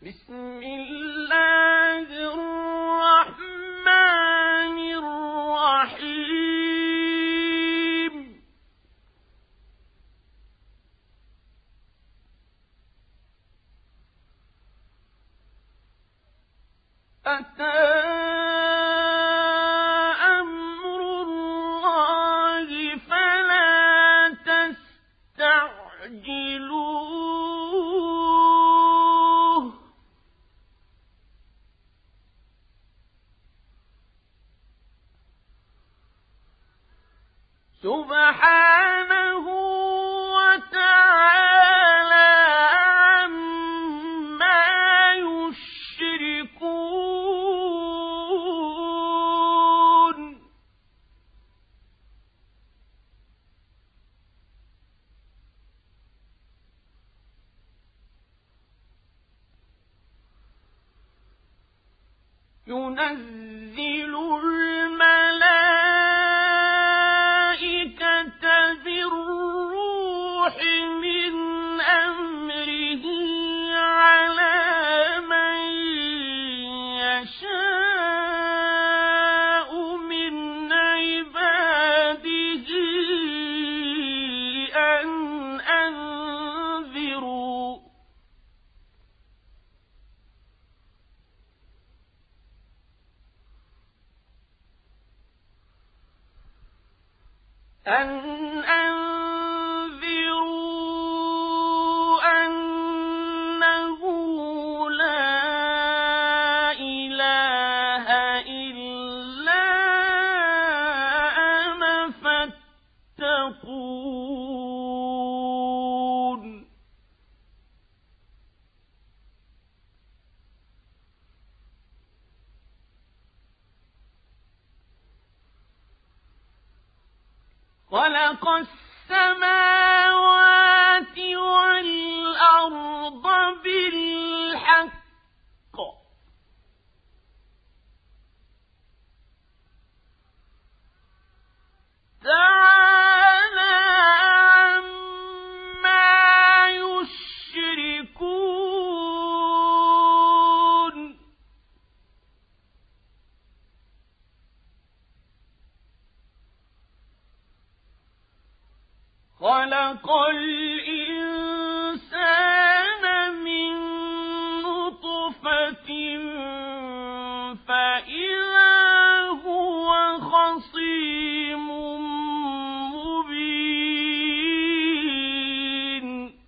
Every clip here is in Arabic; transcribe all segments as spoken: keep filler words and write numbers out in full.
بسم الله الرحمن الرحيم أتى أمر الله فلا تستعجلوه سبحانه وتعالى عما يشركون ينزل الملائكة بالروح من أمره على من يشاء من عباده أن أنذروا أن أنذروا أنه لا إله إلا أنا فاتقون خلق السماوات والأرض بالحق تعالى عما يشركون خلق الإنسان من نطفة فإذا هو خصيم مبين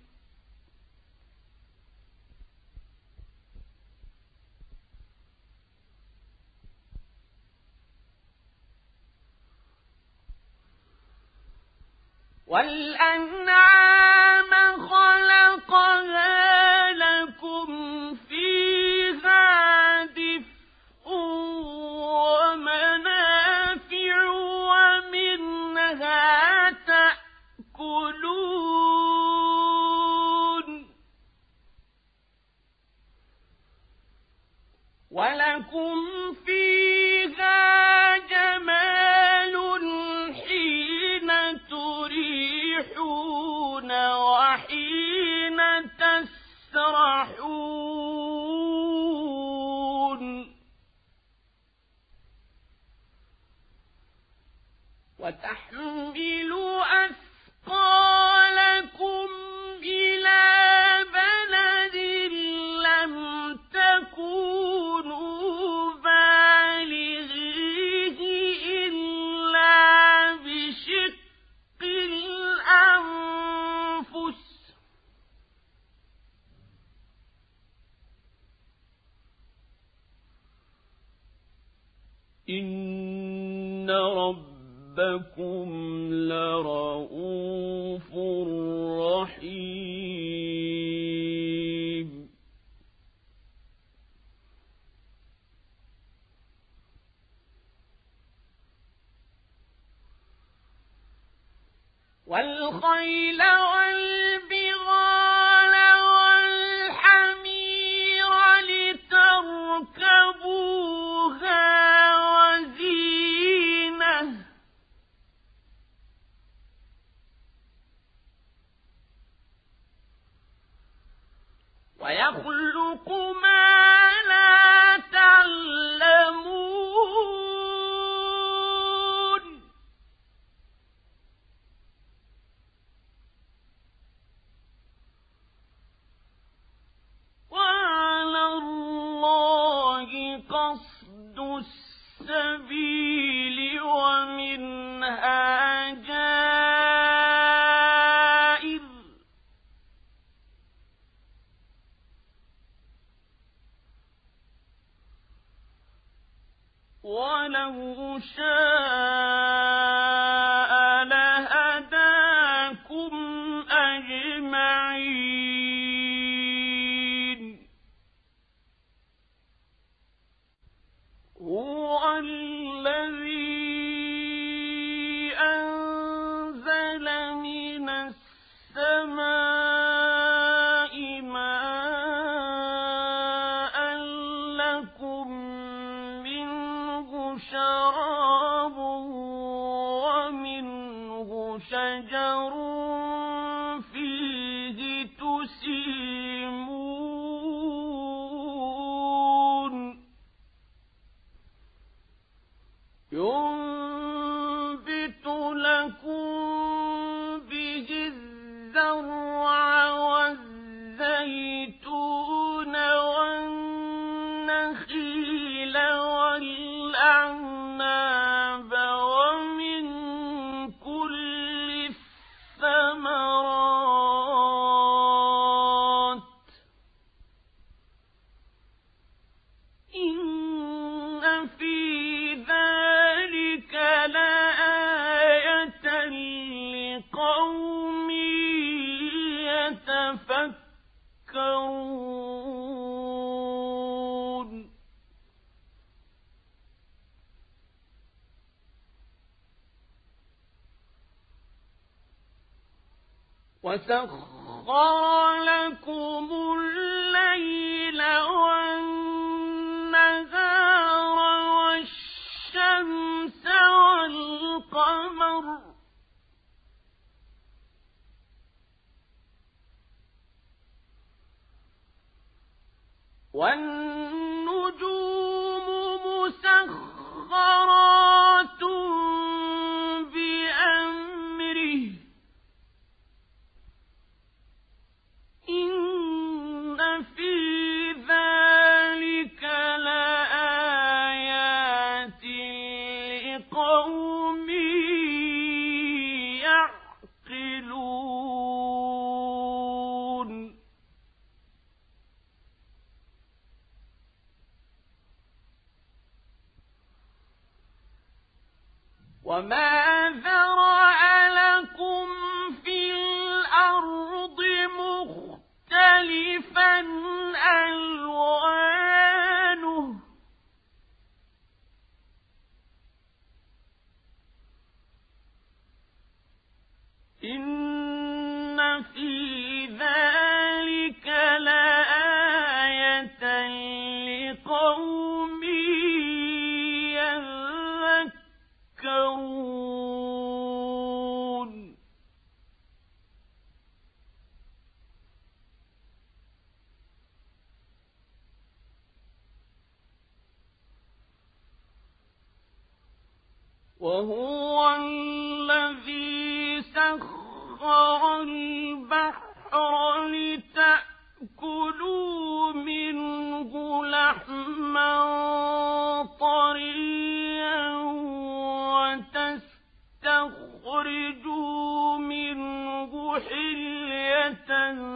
والأنعام خلقها لكم فيها دفء ومنافع ومنها تأكلون ولكم فيها جمال حين تريحون وحين تسرحون وتحمل أثقالكم إلى بلد لم تكونوا بالغيه إلا بشق الأنفس إن ربكم لرؤوف رحيم والخيل والبغال والحمير لتركبوها وزينة ويخلق يخلق ما لا تعلمون وعلى الله قصد السبيل ومنها جائر ولو شاء لهداكم أجمعين هو الذي أنزل من السماء ماء لكم منه شراب ومنه شجر فيه تسيمون ينبت لكم به الزرع والزيتون والنخيل والأعناب ومن كل الثمرات إن في ذلك لآية لقوم يتفكرون وسخر لكم الليل والنهار والشمس والقمر والنجوم مسخرات بأمره إن في ذلك لآيات لقوم يعقلون وما ذرأ لكم في الأرض مختلفا ألوانه إن في ذلك لآية لقوم يذكرون وهو الذي سخر البحر لتأكلوا منه لحما طريا وتستخرجوا منه حلية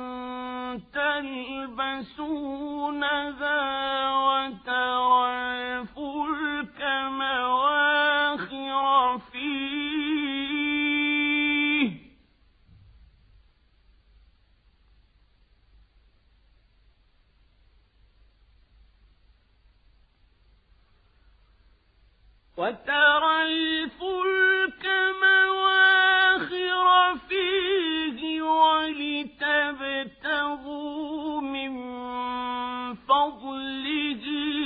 تلبسونها وترى الفلك مواخر فيه وترى الفلك مواخر فيه ولتبتغوا من فضله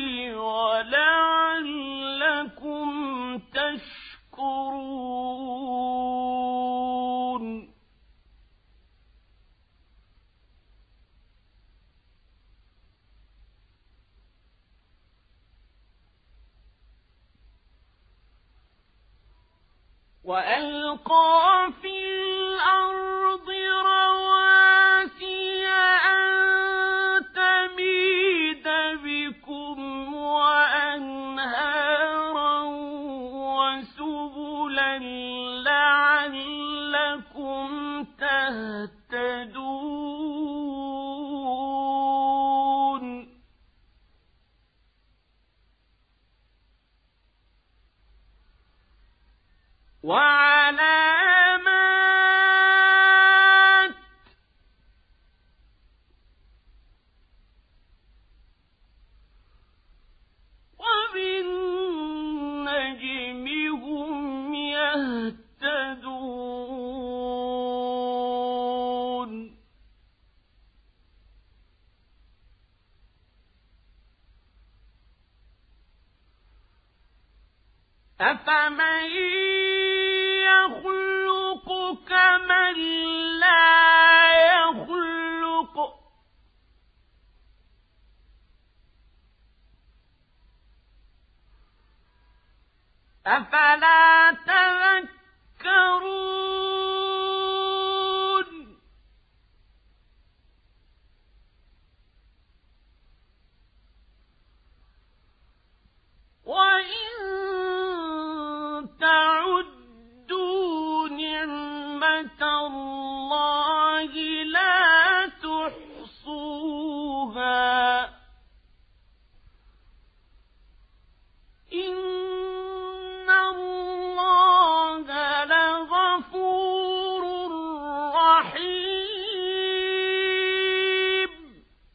ولعلكم تشكرون وألقى في الأرض رواسي أن تميد بكم وأنهارا وسبلا لعلكم تهتدون وعلامات وبالنجم هم يهتدون أفمن يخلق كمن لا يخلق أفلا تذكرون وإن تعدوا نعمة الله لا تحصوها إن الله لغفور رحيم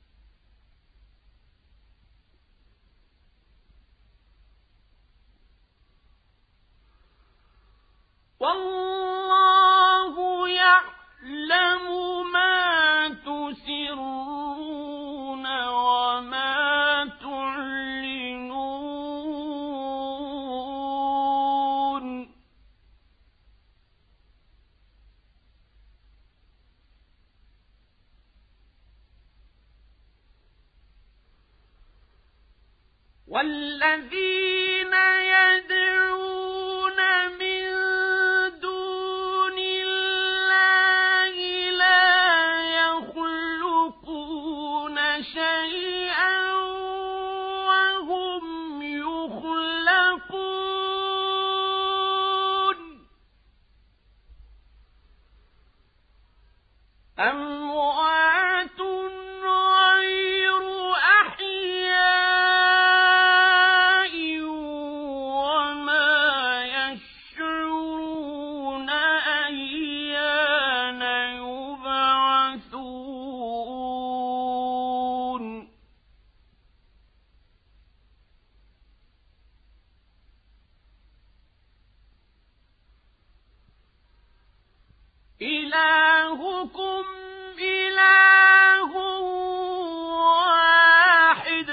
والله يعلم ما تسرون وما تعلنون والذين يدعون من دون الله لا يخلقون شيئا وهم يخلقون أموات غير أحياء وما يشعرون أيان يبعثون إلهكم إله واحد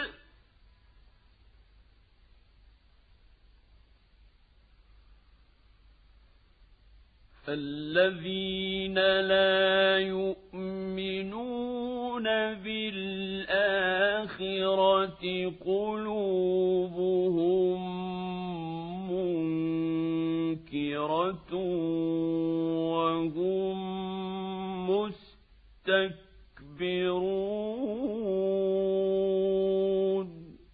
فالذين لا يؤمنون بالآخرة قلوبهم منكرة وهم مستكبرون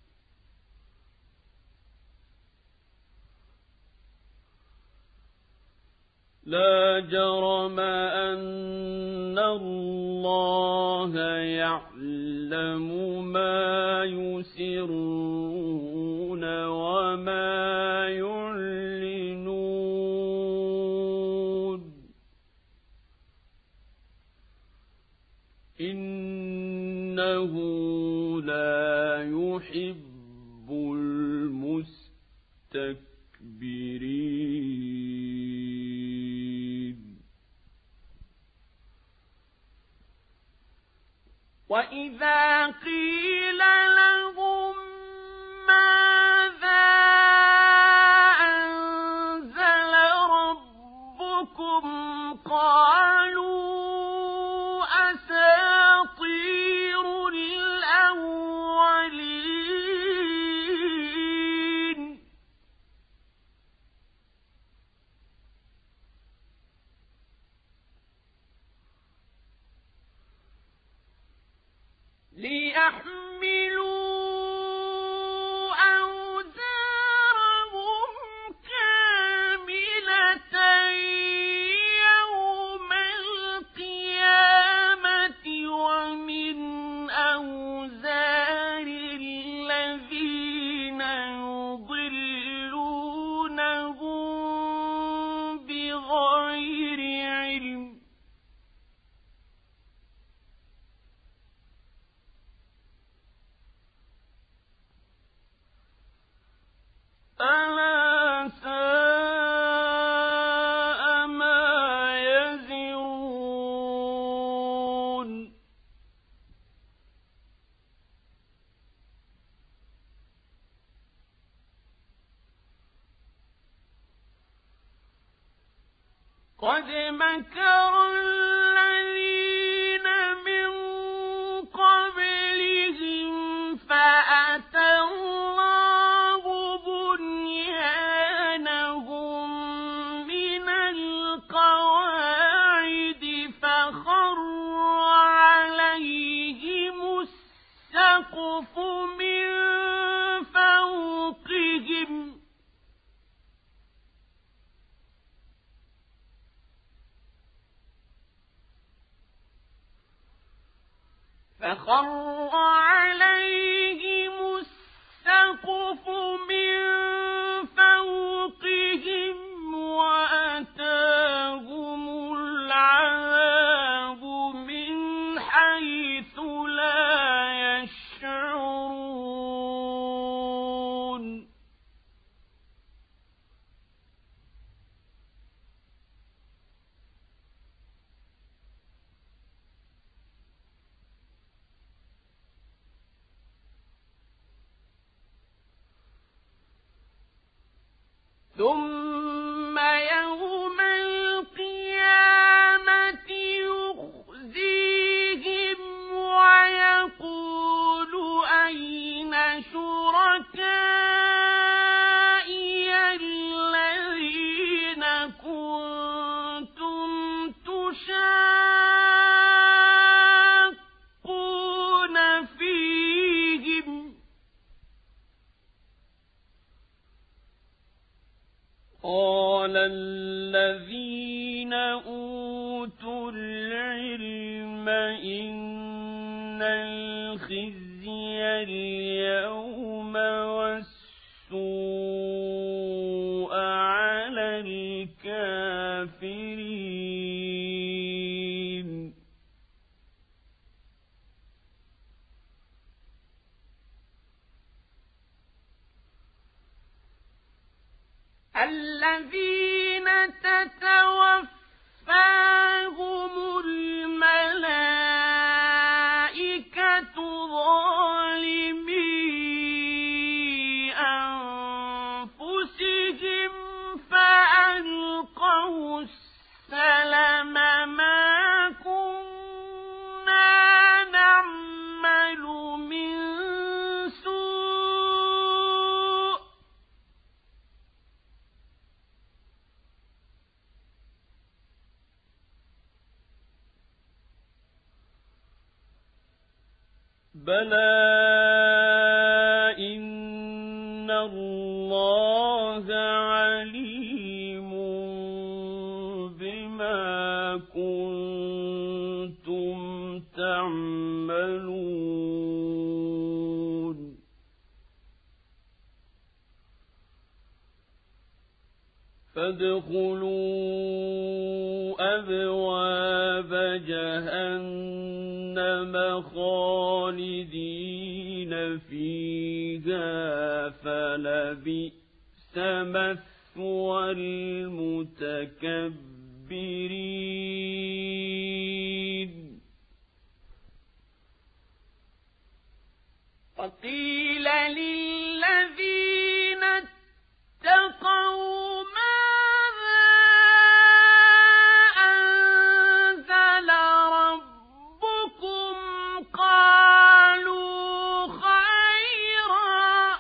لا جرم أن الله يعلم ما يسرون وما يعلنون إنه لا يحب المستكبرين وإذا قيل لهم ماذا أنزل ربكم قالوا أساطير الأولين قد مكر الذين من قبلهم فأتى الله بنيانهم من القواعد فخر عليهم السقف من فوقهم فخر عليهم السقف من فوقهم وأتاهم العذاب من حيث لا يشعرون ثم يوم القيامة يخزيهم ويقول أين شركائي الذين كنتم تشاقون فيهم قال الذين أوتوا العلم إن الخزي اليوم والسوء على الكافرين الذين تتوفاهم الملائكة ظالمي أنفسهم فألقوا السلم ما كنا نعمل من سوء بلى إن الله عليم بما كنتم تعملون فادخلوا أبواب جهنم خالدين فيها فلبئس مثوى المتكبرين وقيل للذين اتقوا ماذا أنزل ربكم قالوا خيرا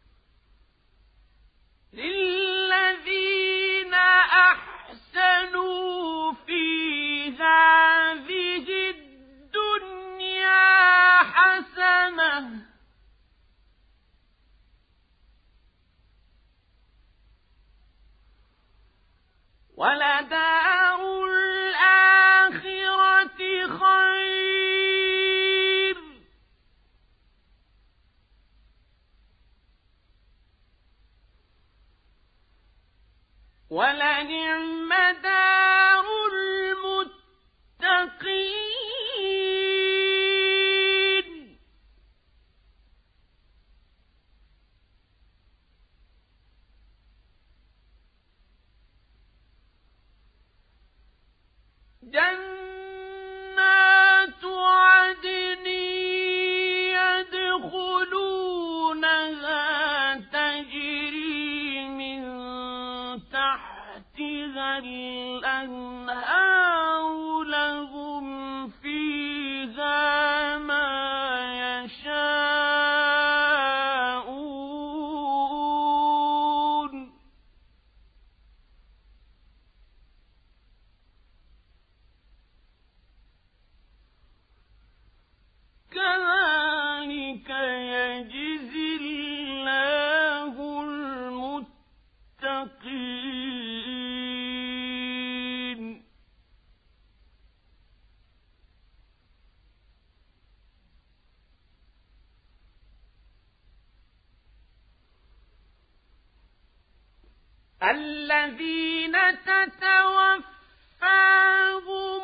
للذين أحسنوا جنات عدن يدخلونها تجري من تحتها الأنهار لهم فيها ما يشاءون كذلك يجزي الله المتقين الذين تتوفاهم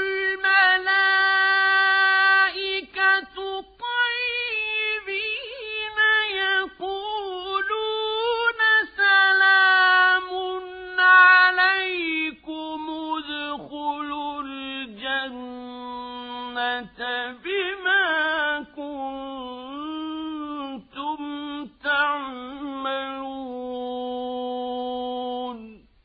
الملائكة طيبين يقولون سلام عليكم ادخلوا الجنة بما كنتم تعملون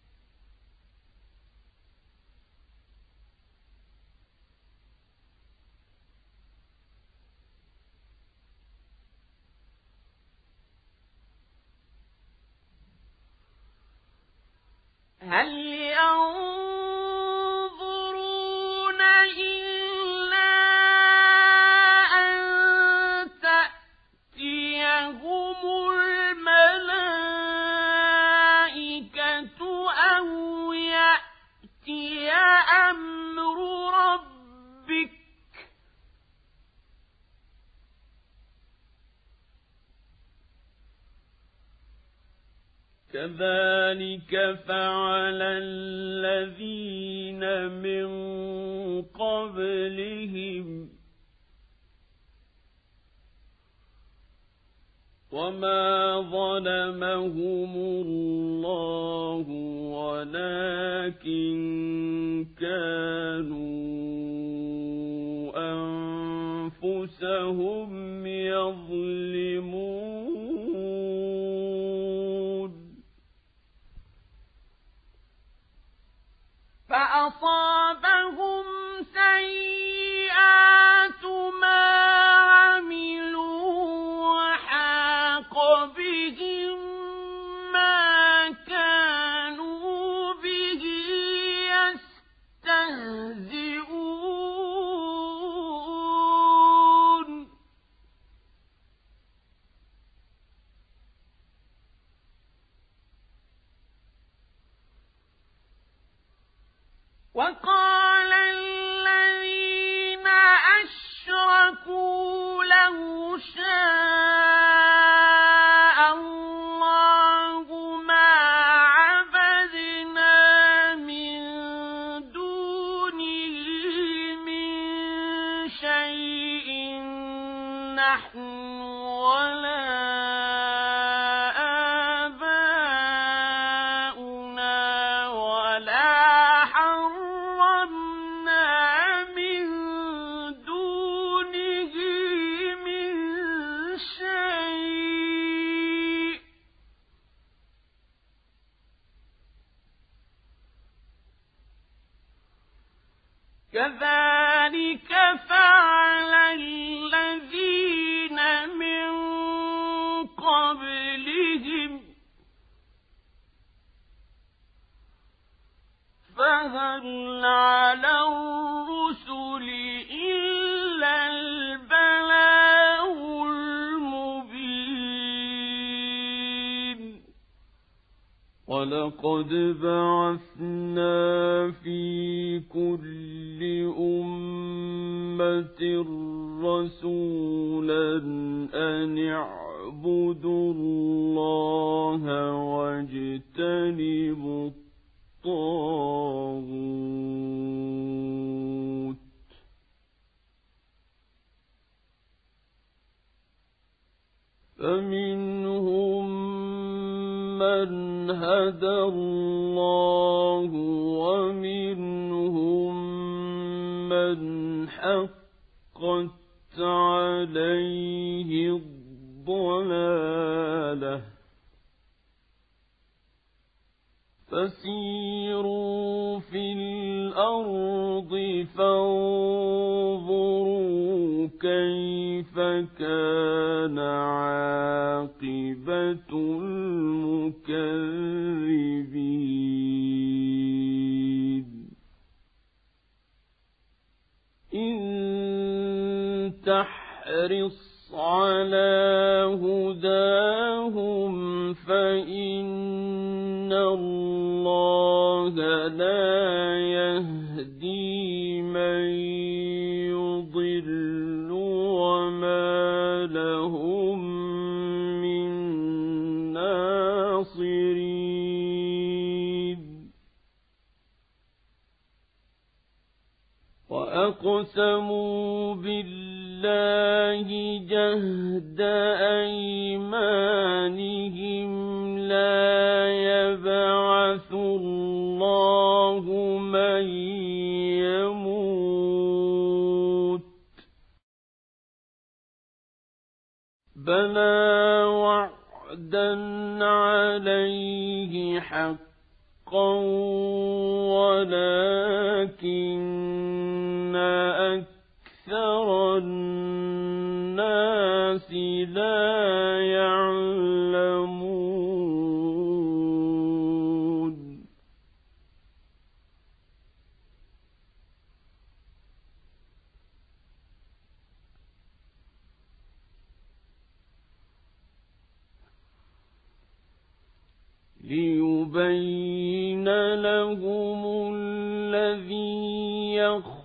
هل ينظرون إلا أن تأتيهم الملائكة أو يأتي أمر ربك كذلك فعل الذين من قبلهم وما ظلمهم الله ولكن كانوا أنفسهم يظلمون فأصابهم سيئات ما عملوا وحاق بهم ما كانوا به يستهزئون وقال الذين أشركوا لو شاء الله ما عبدنا من دونه من شيء نحن ولا كذلك فعل الذين من قبلهم فهل على الرسل إلا البلاغ المبين ولقد بعثنا في كل أمة رسولا أن اعبدوا الله واجتنبوا الطاغوت فمنهم من هدى الله ومنهم من حقت عليه الضلالة فسيروا في الأرض فانظروا كيف كان عاقبة المكذبين إن تحرص على هداهم فإن الله لا يهدي من يضل وما لهم من ناصرين وأقسموا بالله جهد أيمانهم لا يبعث الله من يموت بلى وعدا عليه حقا ولكن أكثر الناس لا يعلمون ليبين لهم الذي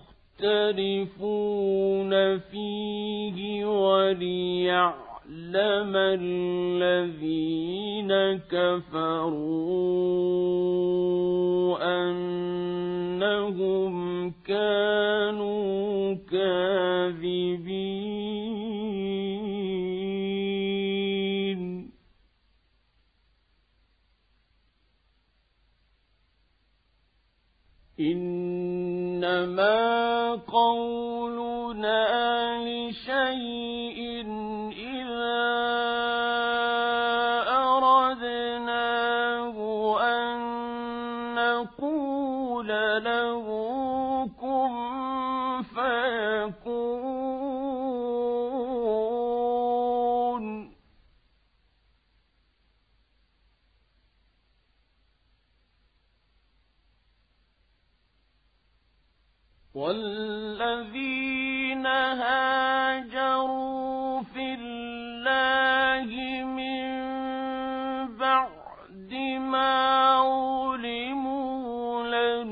يختلفون فيه وليعلم الذين كفروا أنهم كانوا كاذبين إنما قولنا لشيء إذا أردناه أن نقول له كن فيكون والذين هاجروا في الله من بعد ما ظلموا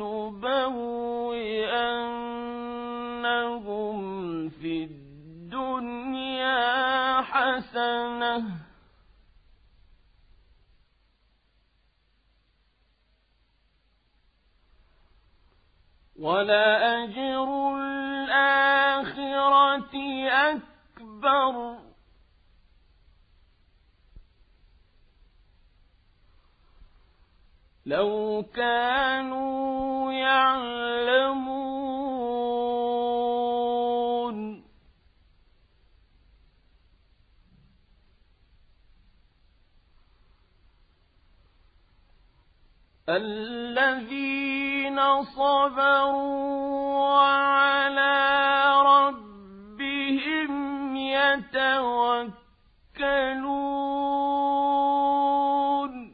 لنبوئنهم في الدنيا حسنة ولأجر الآخرة أكبر لو كانوا يعلمون الذين صبروا وعلى ربهم يتوكلون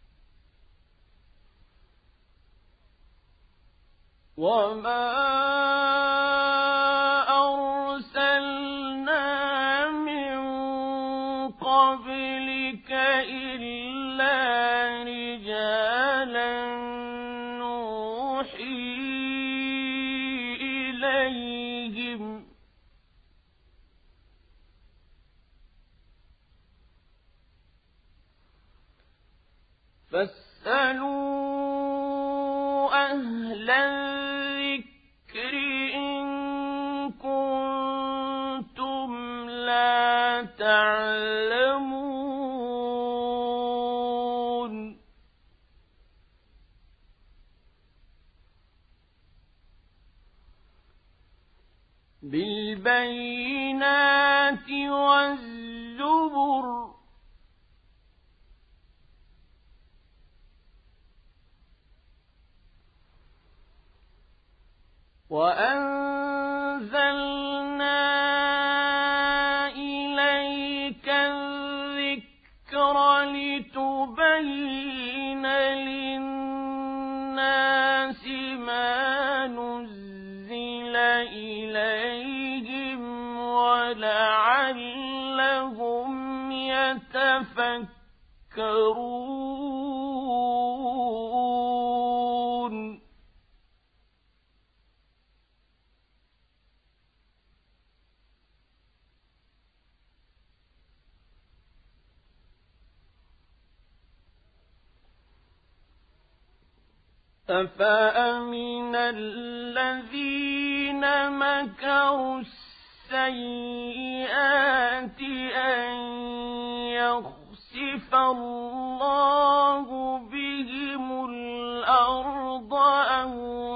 وما أرسلنا من قبلك إلا رجالا نوحي إليهم فاسألوا أهل الذكر إن كنتم لا تعلمون بالبينات والزبر وأنزلنا إليك الذكر لتبين للناس ما نزل إليهم ولعلهم يتفكرون أفأمن الذين مكروا السيئات أن يخسف الله بهم الأرض أو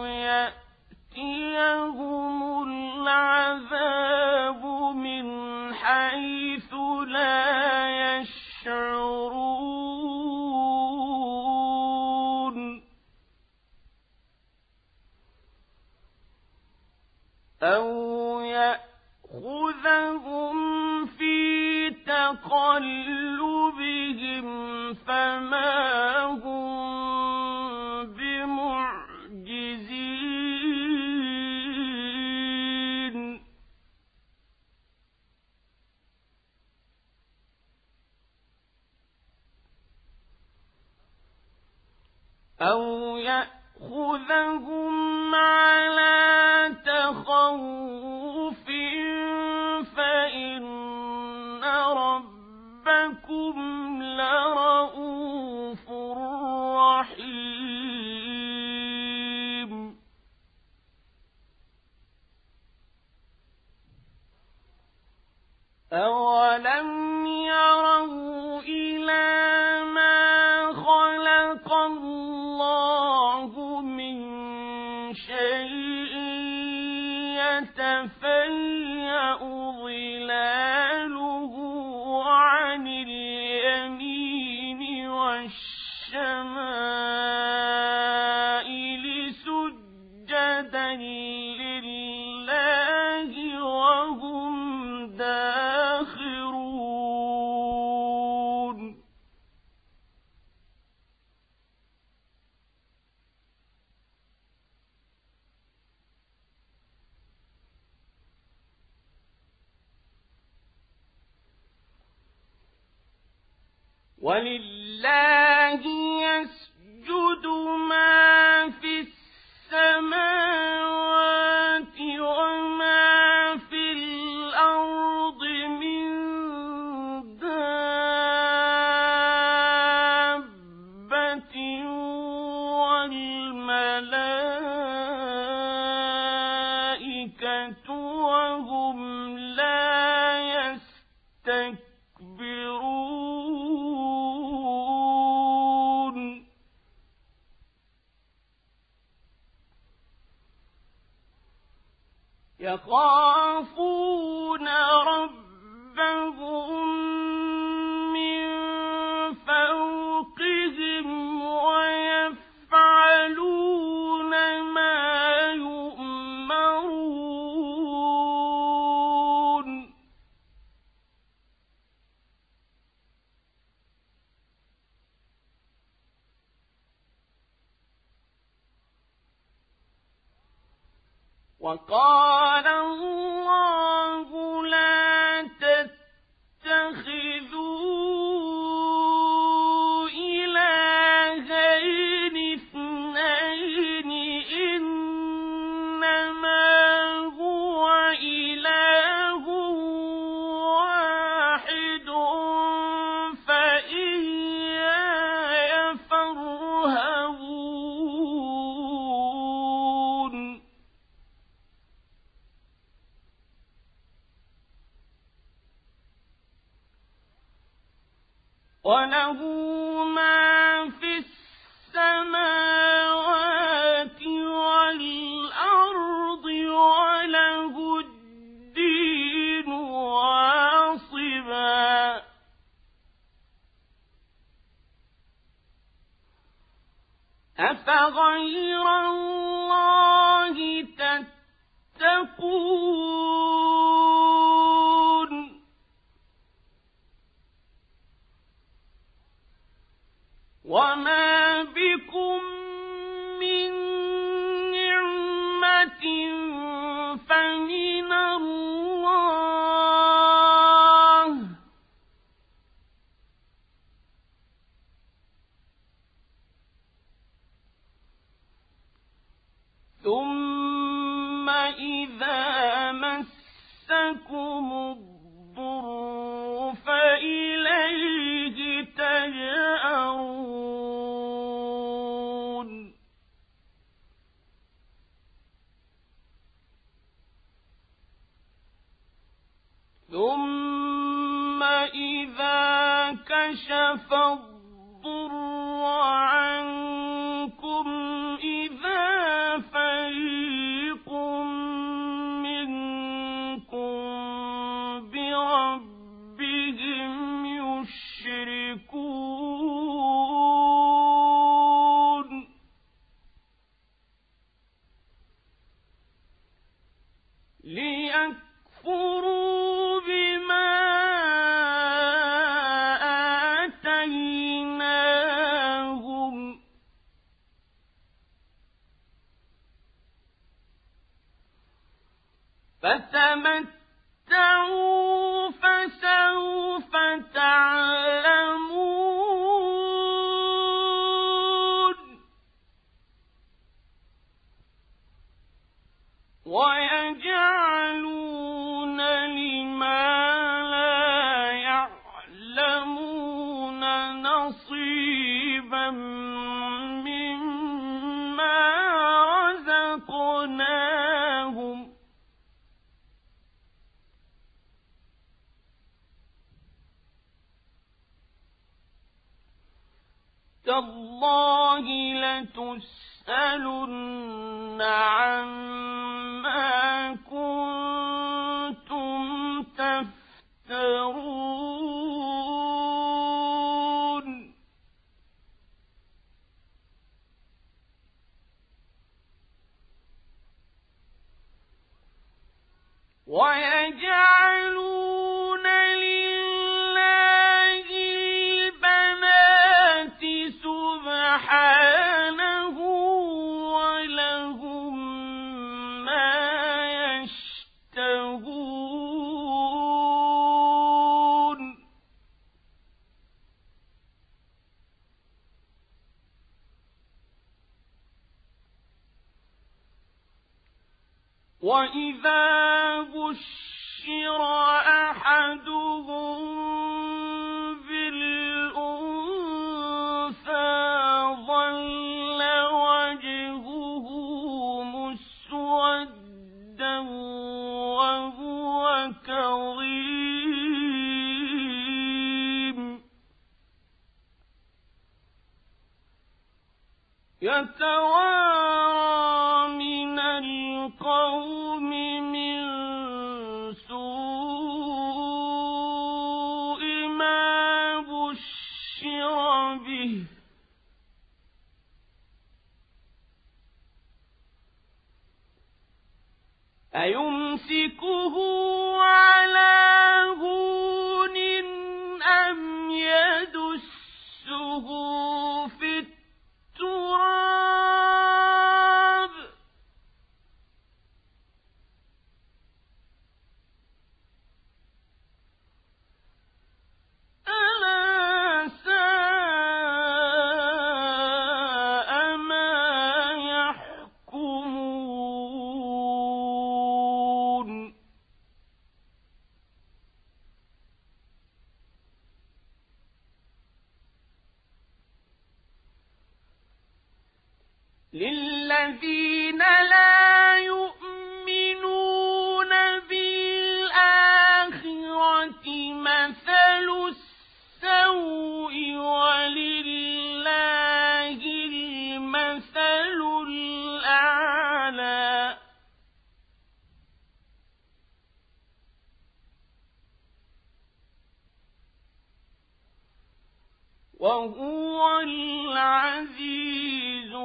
يأتيهم العذاب من حيث لا يشعرون أو يأخذهم في تقلبهم فما هم بمعجزين أو يأخذهم على تخوف فإن ربكم لرؤوف رحيم أولم يروا إلى ما خلق الله من شيء يتفيأ ظلاله عن اليمين والشمائل سجدا لله وهم داخرون ولله يسجد ما في السماوات وما في الأرض من دابة والملائكة وهم لا يستكبرون يخافون ربهم من فوقهم ويفعلون ما يؤمرون وقال الله لا تتخذوا إلهين اثنين إنما هو إله واحد فإياي فارهبون وله ما في السماوات والأرض وله وإذا مسكم الضر فإليه تجأرون ثم إذا كشف الضر عنكم إذا فريق منكم بربهم يشركون ليكفروا بما آتيناهم فتمتعوا فسوف تعلمون ويجعلون لما لا يعلمون نصيبا مما رزقناهم تالله لتسألن عما كنتم تفترون ويجعلون لله البنات سبحانه ولهم ما يشتهون وإذا بشر أحدهم بالأنثى ظل وجهه مسودا وهو كظيم يتوارى من القوم من سوء ما بشر به أيمسكه على هون أم يدسه في التراب ألا ساء ما يحكمون للذين لا يؤمنون بالآخرة مثل السوء ولله المثل الأعلى وهو العزيز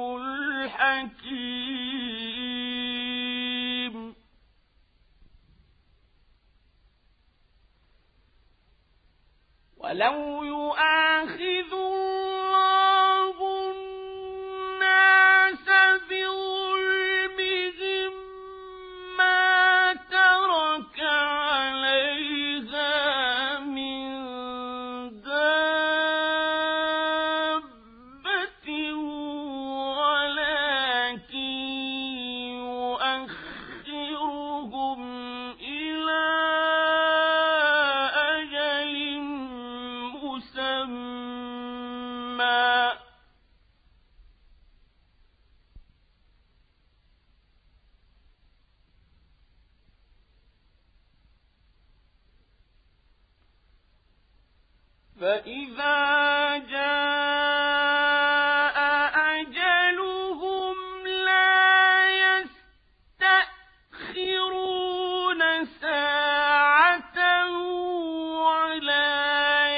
الحكيم ولو يؤاخذ الله الناس بظلمهم ما ترك عليها من دابة ولكن يؤخرهم فإذا جاء أجلهم لا يستأخرون ساعة ولا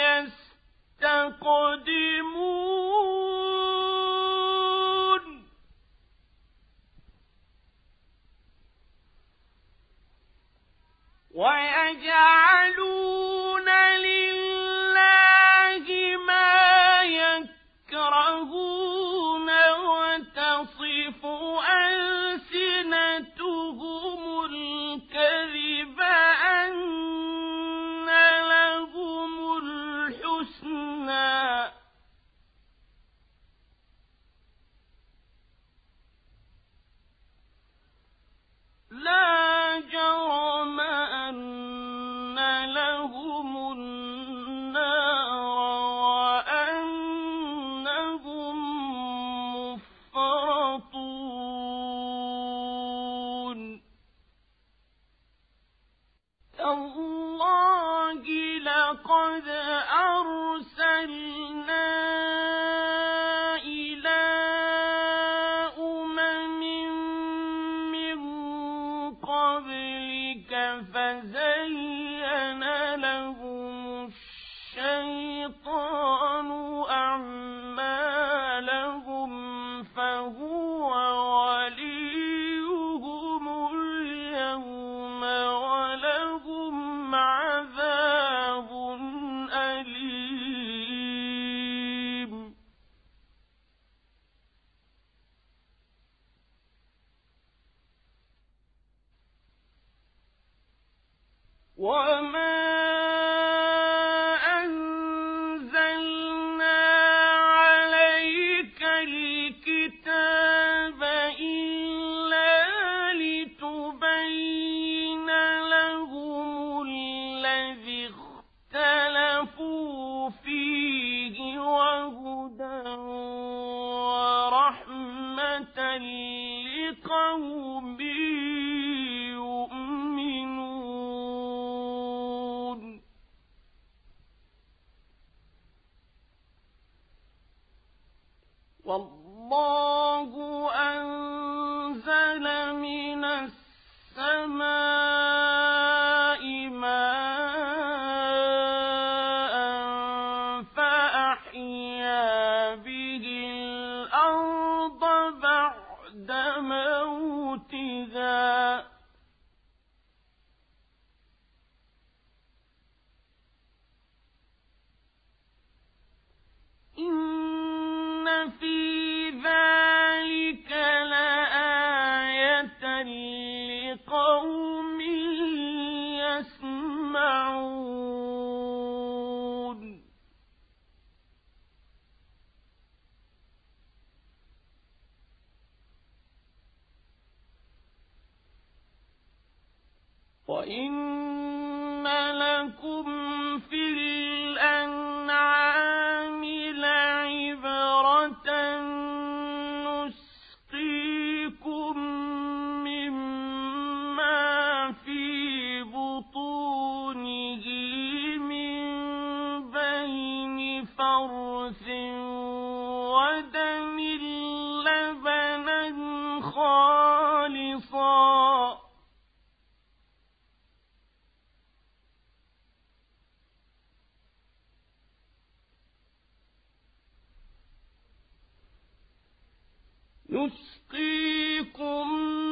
يستقدمون ويجعلون لله ما يكرهون وتصف ألسنتهم الكذب أن لهم الحسنى لا جرم أن لهم النار وأنهم مفرطون تالله لقد أرسلنا إلى أمم من قبلك فزين لهم الشيطان أعمالهم فهو وليهم اليوم ولهم عذاب أليم وما أنزلنا عليك الكتاب إلا لتبين لهم الذي اختلفوا فيه وهدى ورحمة لقوم يؤمنون والله أنزل من السماء ماء فأحيا به الأرض بعد موتها إن في ذلك لآية لقوم يسمعون وإن لكم في الأنعام لعبرة نسقيكم مما في بطونه من بين فرث ودم لبنا خالصا نسقيكم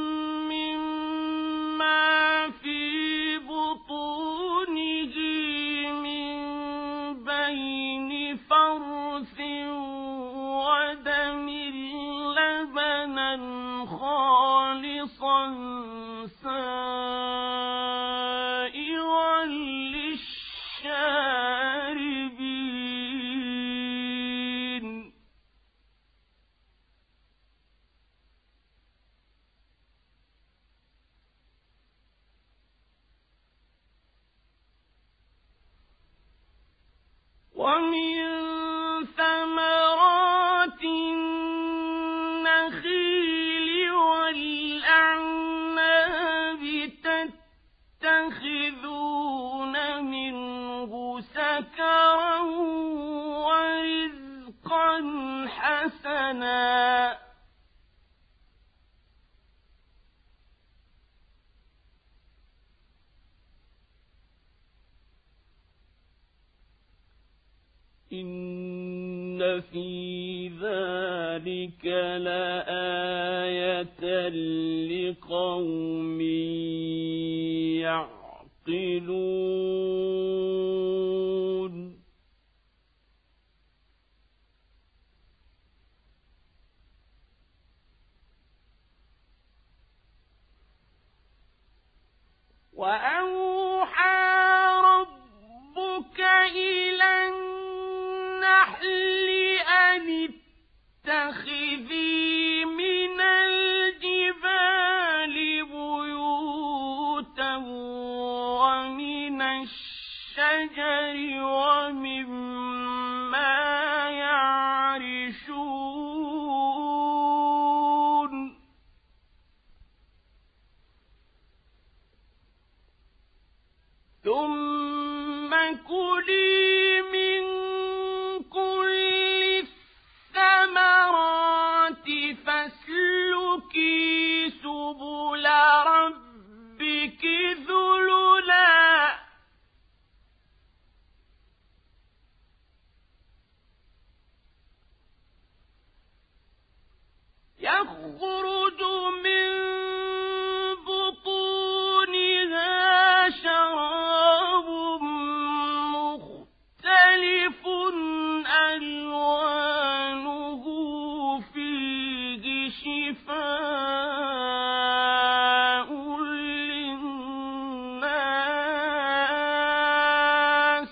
مما في بطونه من بين فرث ودم لبنا خالصا سائغا للشاربين ومن ثمرات النخيل والأعناب تتخذون منه سكرا لنا إن في ذلك لآية لقوم يعقلون وأوحى ربك إلى النحل أن اتخذي من الجبال بيوتا ومن الشجر ومما يعرشون ثم كلي من كل الثمرات فاسلكي سبل ربك ذللا يخرج من بطونها شراب مختلف ألوانه فيه شفاء للناس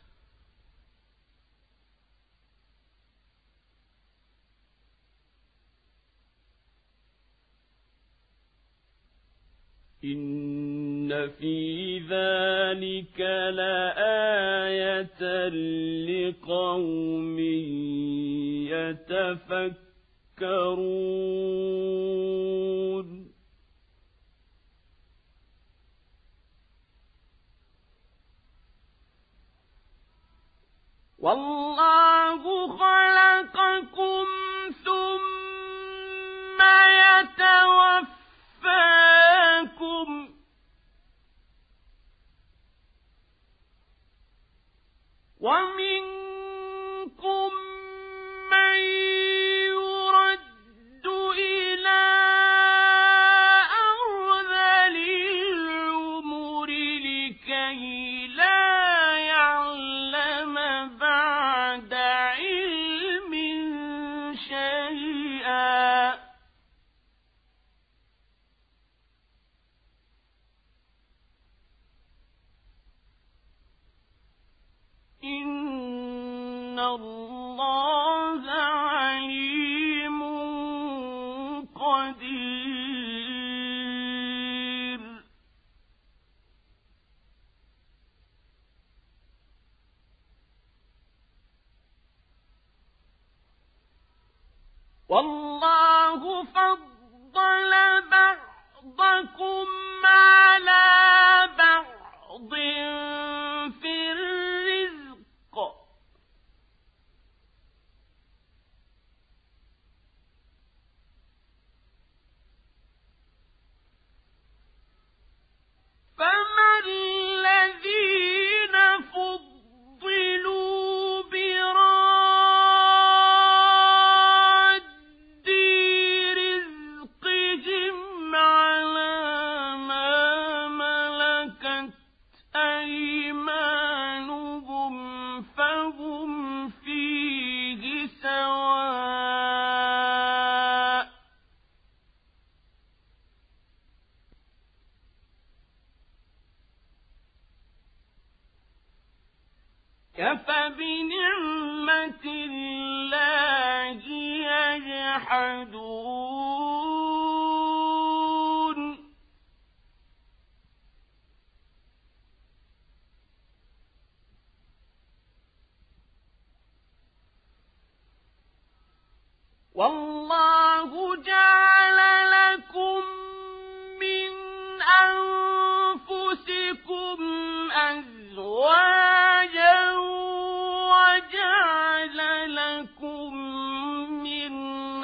إن في ذلك لآية لقوم يتفكرون والله خلقكم ثم يتوفاكم ومنكم من يرد إلى أرذل العمر لكي لا يعلم بعد علم شيئا إن الله عليم قدير والله فضل بعضكم على بعض في الرزق فما الذين فضلوا براد رزقهم على ما ملكت أيمانهم فهم فيه سواء أفبنعمة الله يجحدون والله جعل لكم من أنفسكم أزواجا وجعل لكم من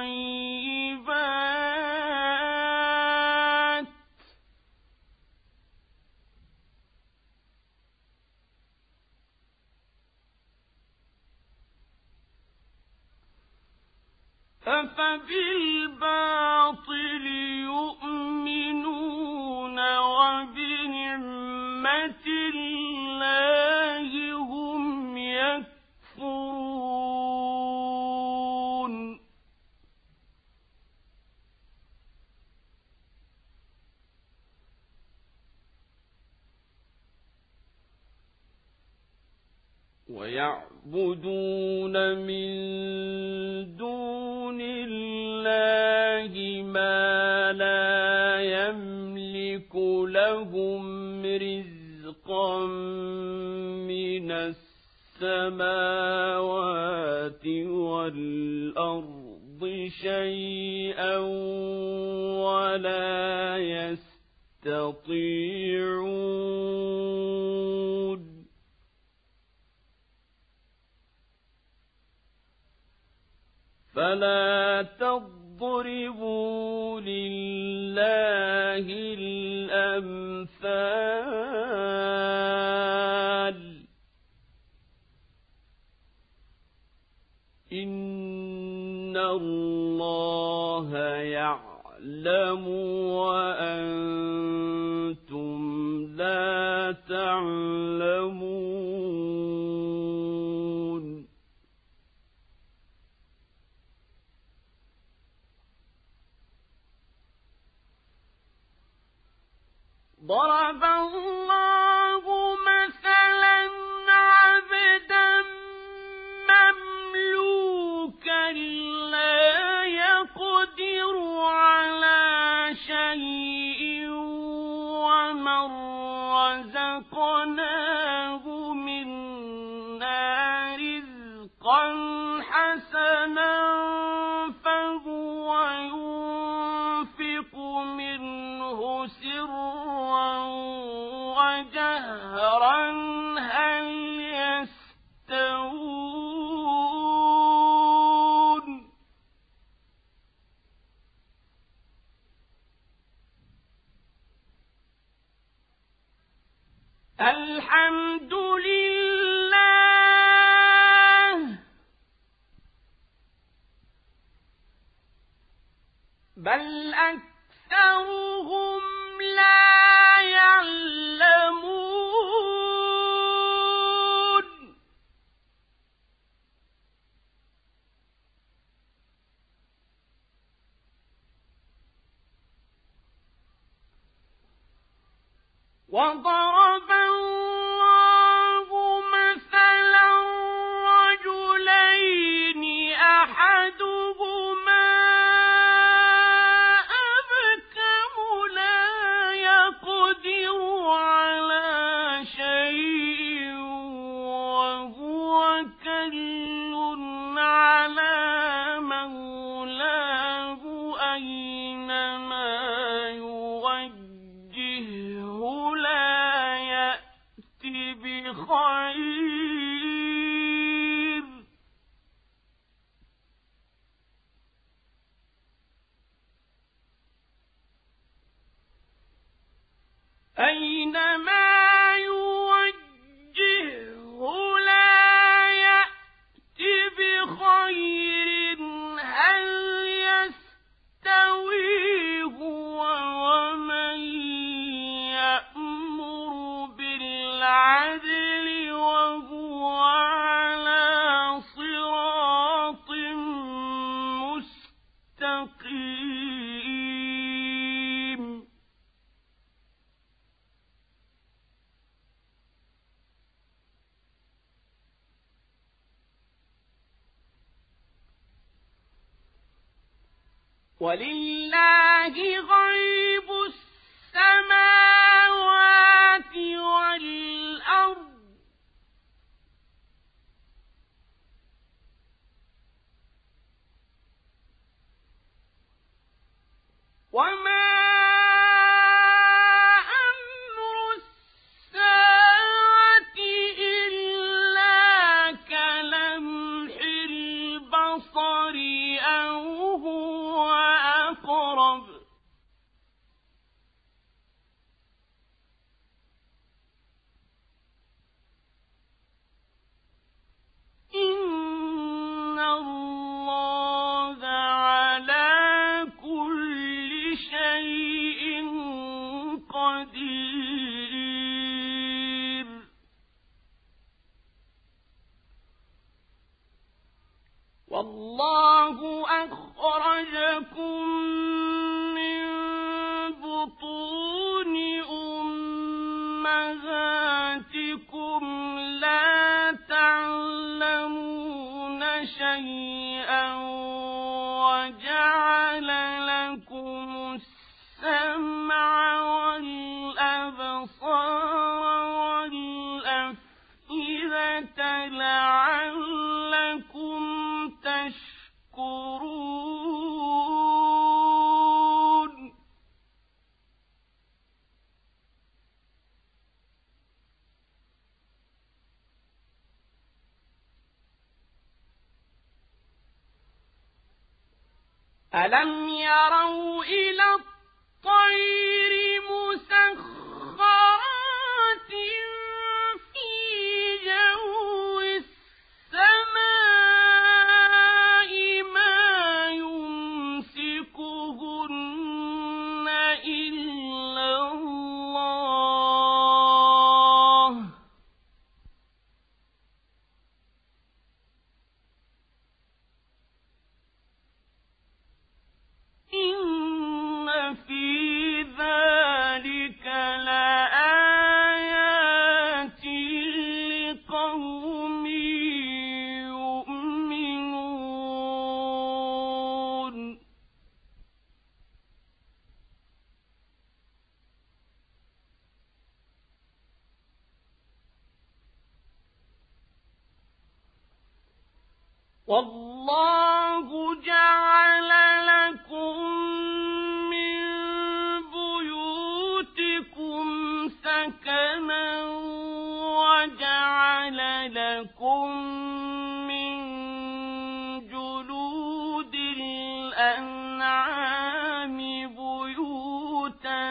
الطيبات أفبالباطل يؤمنون وبنعمة الله هم يكفرون ويعبدون من دون الله ما لا يملك لهم رزقا من السماوات والأرض شيئا ولا يستطيعون فلا تضربوا لله الأمثال إن الله يعلم وأنتم لا تعلمون ضرب الله مثلا عبدا مملوكا لا يقدر على شيء ومن رزقناه منا رزقا حسنا فهو ينفق منه سرا وجهرا هل يستوون الحمد لله بل أكثرهم لا يعلمون وضرب الله مثلا رجلين أحدهما أبكم لا يقدر على شيء وهو كل على مولاه أينما يوجهه لا يأتي بخير أينما يوجهه لا يأتي بخير هل يستوي هو ومن يأمر بالعدل وهو على صراط مستقيم ولله غيب السماوات والأرض وما أمر الساعة إلا كلمح البصر أو هو والله أخرجكم من بطون أمهاتكم لا تعلمون شيئا وجعل لكم السمع والأبصار والأفئدة لعلكم تشكرون. ألم يروا إلى الطير مسخرات في جو السماء ما يمسكهن إلا الله إن في ذلك لآيات لقوم يؤمنون. والله جعل لكم من بيوتكم سكنا وجعل لكم من جلود الأنعام بيوتا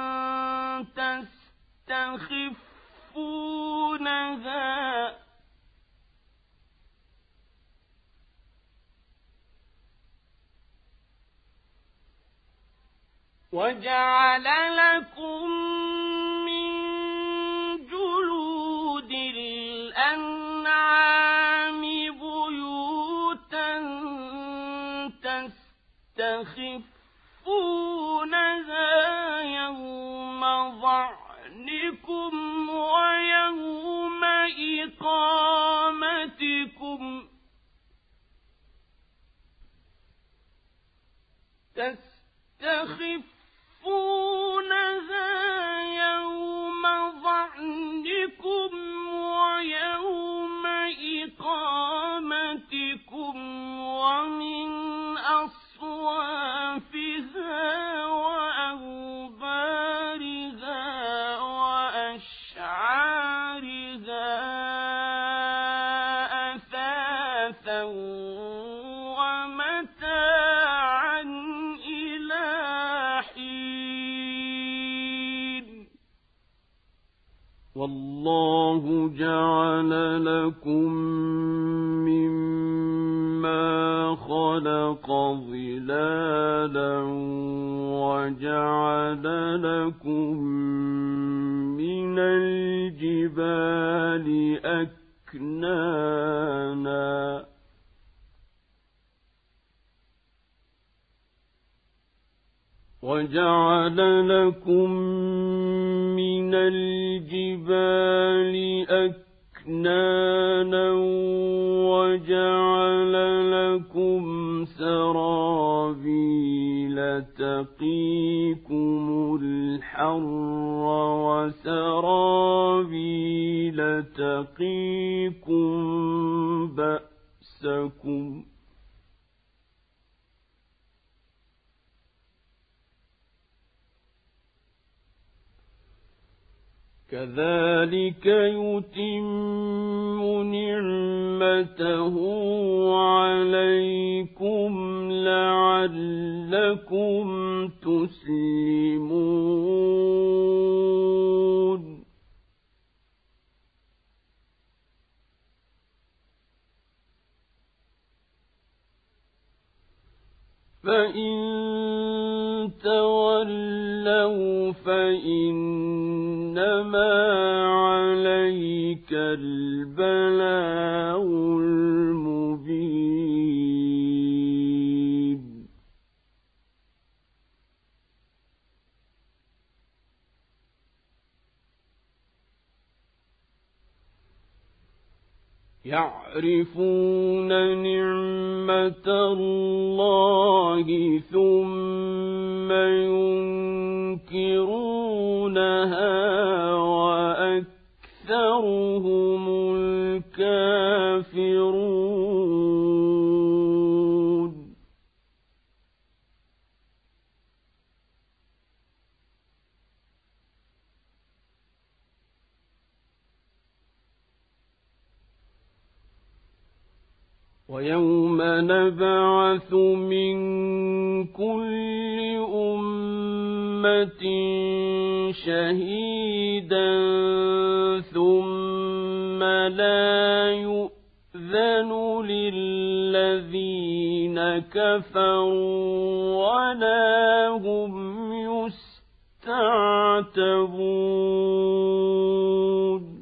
تستخفونها وجعل لكم من جلود الأنعام بيوتا تستخفونها يوم ظعنكم ويوم إقامتكم تستخفونها يوم ظعنكم ويوم إقامتكم ومن أصوافها وأوبارها وأشعارها أثاثا ومتاعا إلى حين. والله جعل لكم مما خلق ظلالا وجعل لكم من الجبال أكنانا وجعل لكم من الجبال أكنانا وجعل لكم سرابيل تقيكم الحر وسرابيل تقيكم بأسكم كذلك يتم نعمته عليكم لعلكم تسلمون. فإن تولوا فإنما عليك البلاغ المبين. يعرفون نعمة الله ثم ينكرونها وأكثرهم الكافرون. ويوم نبعث من كل أمة شهيدا ثم لا يؤذن للذين كفروا ولا هم يستعتبون.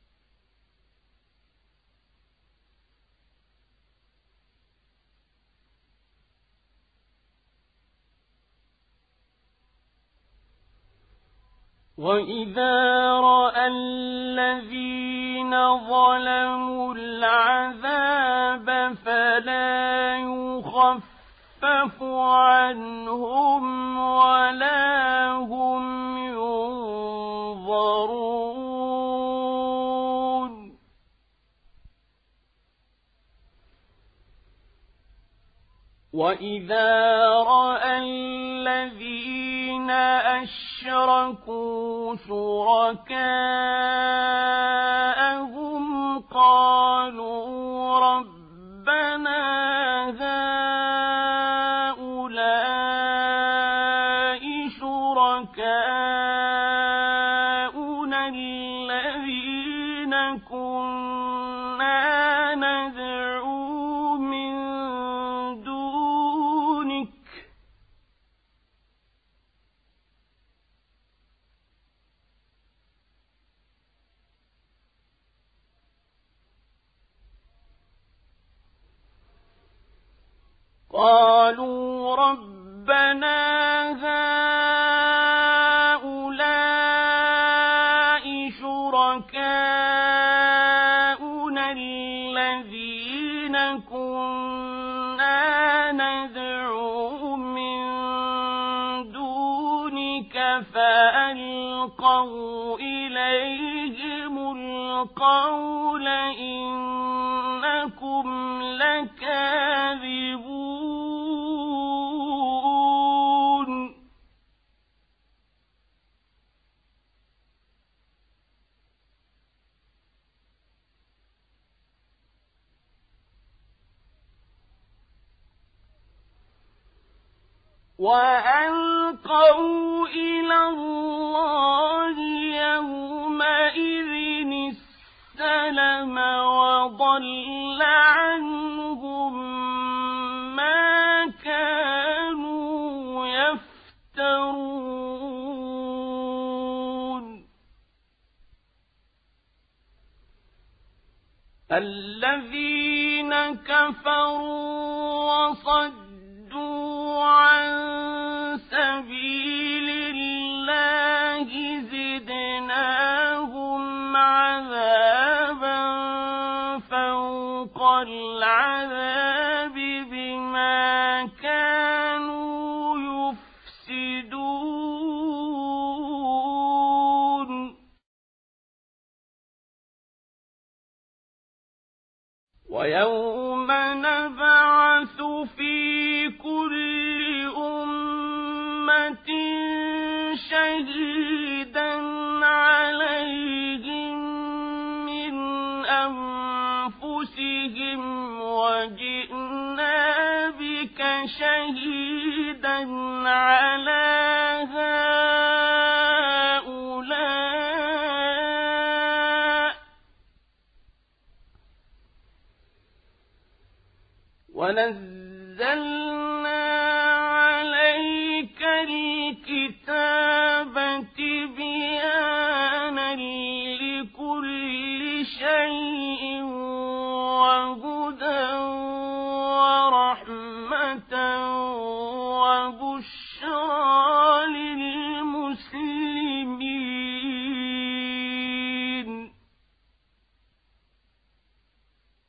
وَإِذَا رَأَى الَّذِينَ ظَلَمُوا الْعَذَابَ فَلَا يُخَفَّفُ عَنْهُمْ وَلَا هُمْ يُنظَرُونَ. وَإِذَا رَأَى الَّذِينَ أَشْرَكُوا شُرَكَاءَهُمْ قَالُوا رَبَّنَا هَؤُلَاءِ شُرَكَاؤُنَا الَّذِينَ كُنَّا نَدْعُو مِن دُونِكَ قالوا ربنا هؤلاء شركاؤنا الذين كنا ندعو من دونك فألقوا إليهم القول إنكم لكاذبون. وألقوا إلى الله يومئذ السلم وضل عنهم ما كانوا يفترون. الذين كفروا وصدوا عن سبيل الله زدناهم عذابا فوق العذاب بما كانوا يفسدون. ويوم نبعث في كل أمة شهيدا عليهم من أنفسهم وجئنا بك شهيدا على هؤلاء ونزلنا عليك الكتاب تبيانا لكل شيء وهدى ورحمة وبشرى للمسلمين.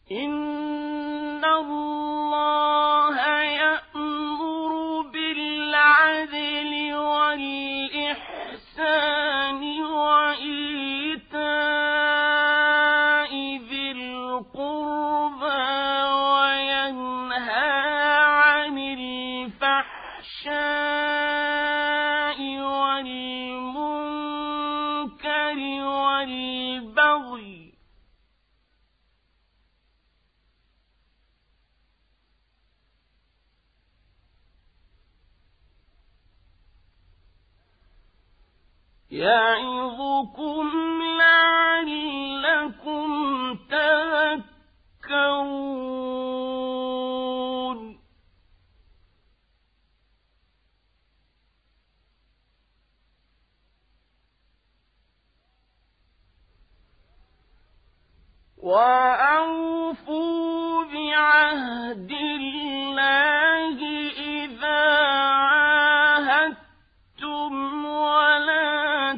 إن الله يأمر بالعدل والإحسان وإيتاء ذي القربى وينهى عن الفحشاء والمنكر والبغي يعظكم لعلكم تذكرون. وأوفوا بعهد الله إذا عاهدتم ولا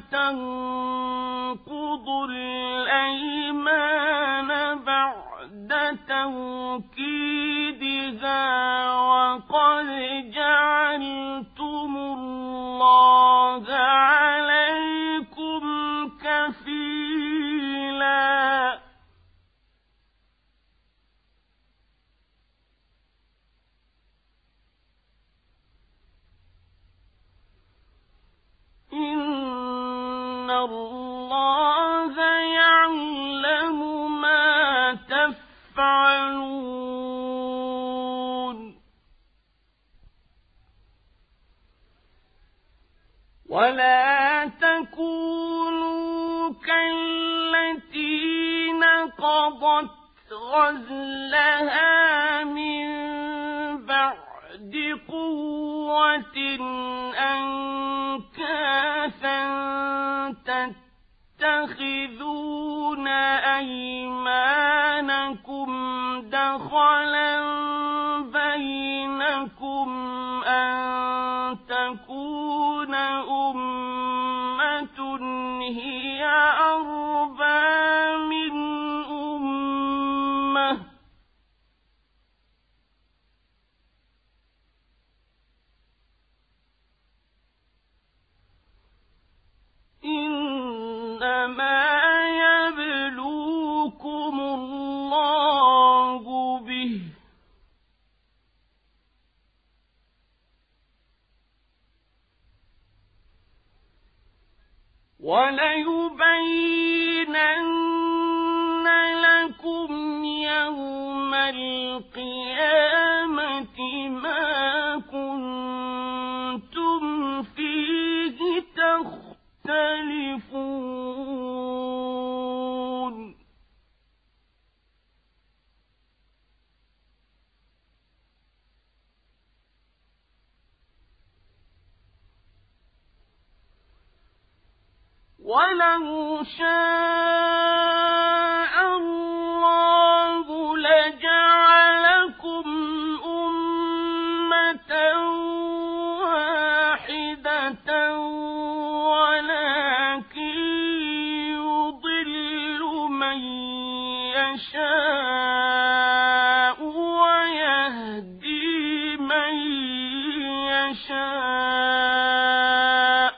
تنقضوا الأيمان بعد توكيدها وقد جعلتم الله عليكم كفيلا. إن الله يعلم ما تفعلون. ولا تكونوا كالتي نقضت غزلها من بعد قوة أنكاثا تتخذون أيمانكم دخلا بينكم أن تكون أمة هي أربى من أمة إنما يبلوكم الله به وليبينن لكم يوم القيامة ما كنتم فيه تختلفون. ولو شاء الله لجعلكم أمة واحدة ولكن يضل من يشاء ويهدي من يشاء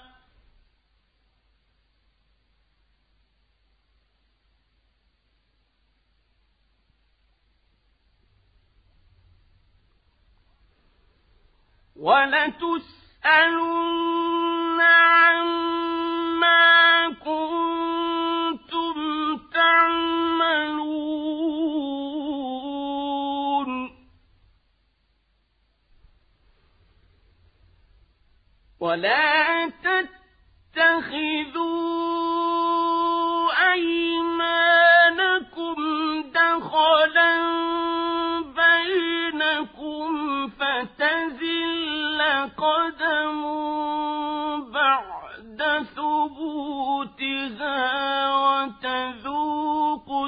ولتسألن عما كنتم تعملون. ولا تتخذوا أيمانكم دخلا بينكم فتزل قدم بعد ثبوتها وتذوقوا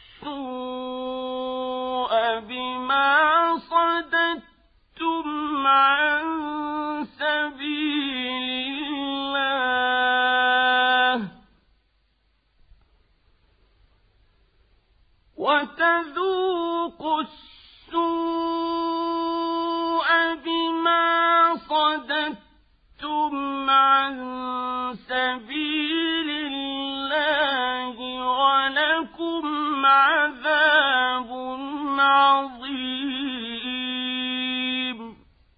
السوء بما صددتم عن سبيل الله وتذوقوا ذوقوا السوء بما صددتم عن سبيل الله ولكم عذاب عظيم.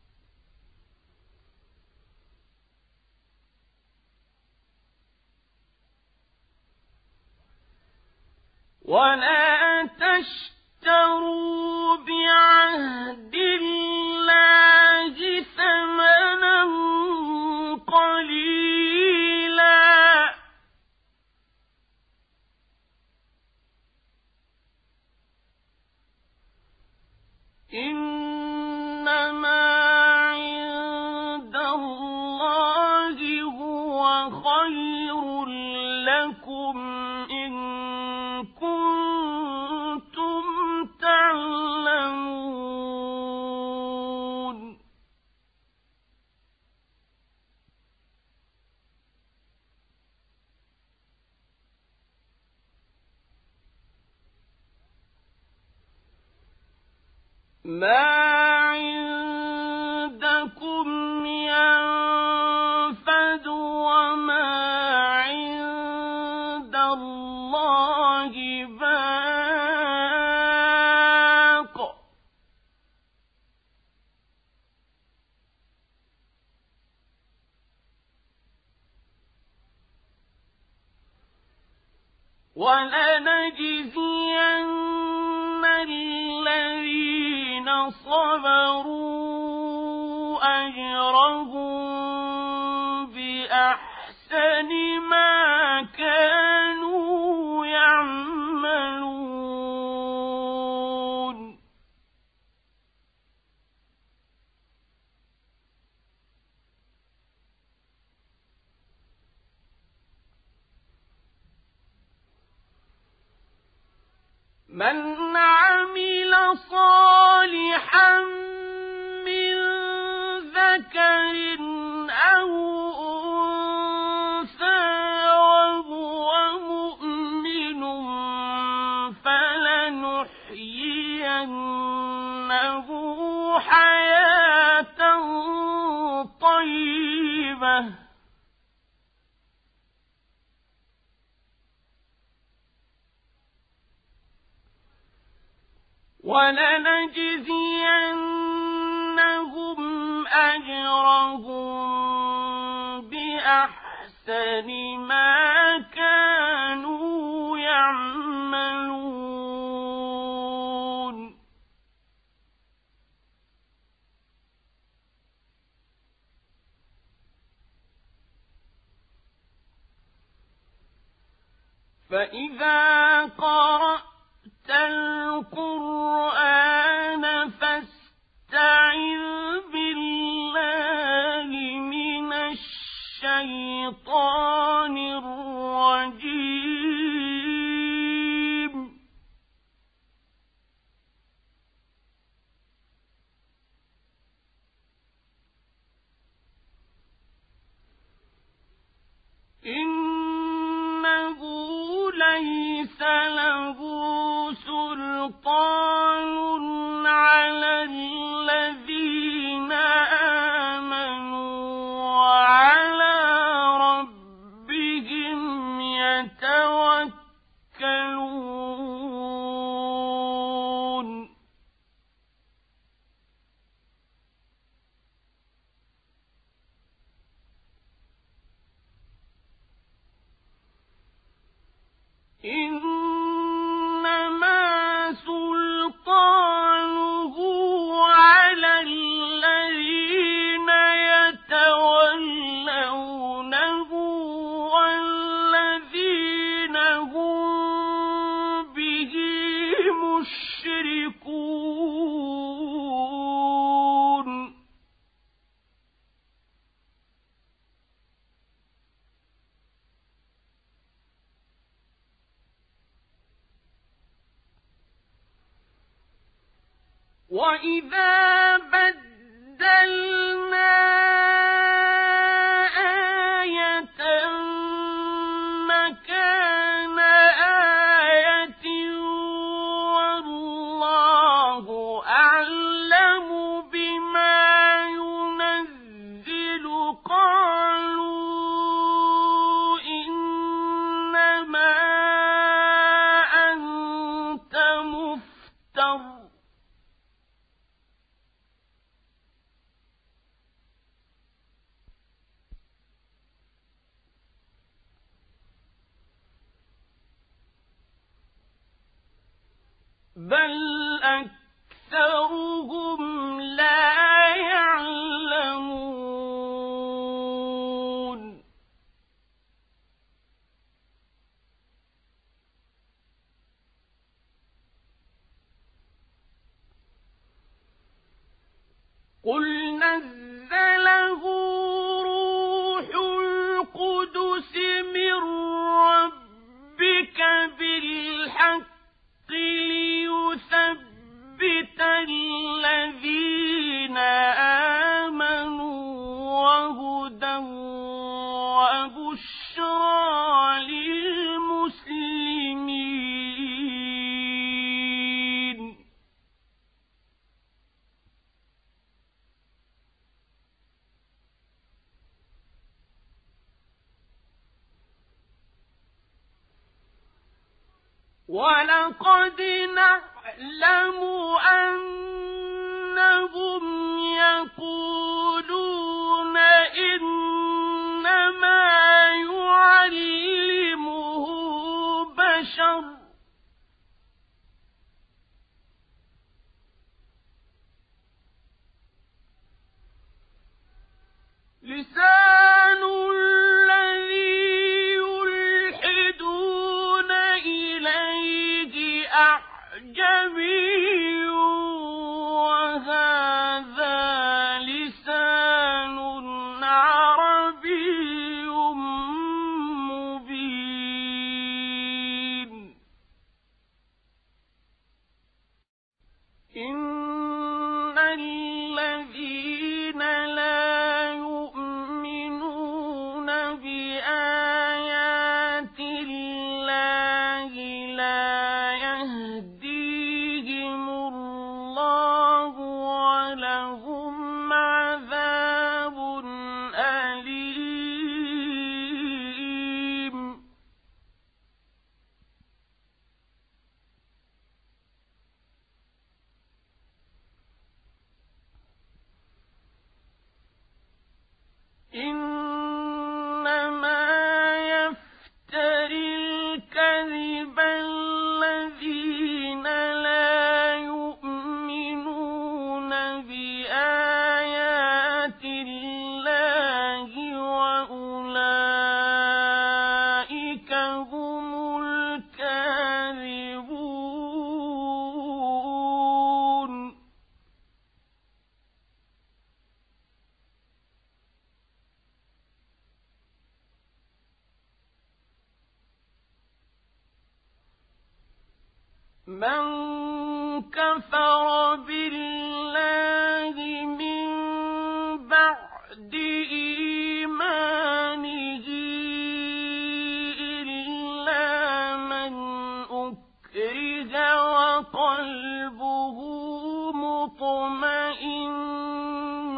ولا تشتروا بعهد الله ثمنا قليلا إنما عند الله هو خير لكم إن كنتم تعلمون. ما عندكم ينفد وما عند الله باق ولنجزين الذين صبروا أجرهم بأحسن ما كانوا يعملون. من عمل صالحا من ذكر أو أنثى وهو مؤمن فلنحيينه حياة طيبة ولنجزينهم أجرهم بأحسن ما كانوا يعملون. فإذا قرأت القرآن فاستعذ بالله من الشيطان الرجيم. إنه ليس له سلطان على الذين آمنوا وعلى ربهم يتوكلون. إنما سلطانه على الذين يتولونه والذين هم به مشركون. وَإِذَا بَدَّلْنَا آيَةً مَكَانَ آيَةٍ وَاللَّهُ بل أكثرهم لا يعلمون قل نزله روح القدس من ربك بالحق ليثبت الذين آمنوا وهدى وبشرى للمسلمين ولقد نعلم أنهم يقولون إنما يعلمه بشر لسان الذي يلحدون إليه أعجمي وهذا لسان عربي مبين إن الذين لا يؤمنون بآيات الله لا يهديهم الله ولهم عذاب أليم إنما يفتري الكذب الذين لا يؤمنون بآيات الله وأولئك هم الكاذبون من كفر بالله من بعد إيمانه إلا من أكره وقلبه مطمئن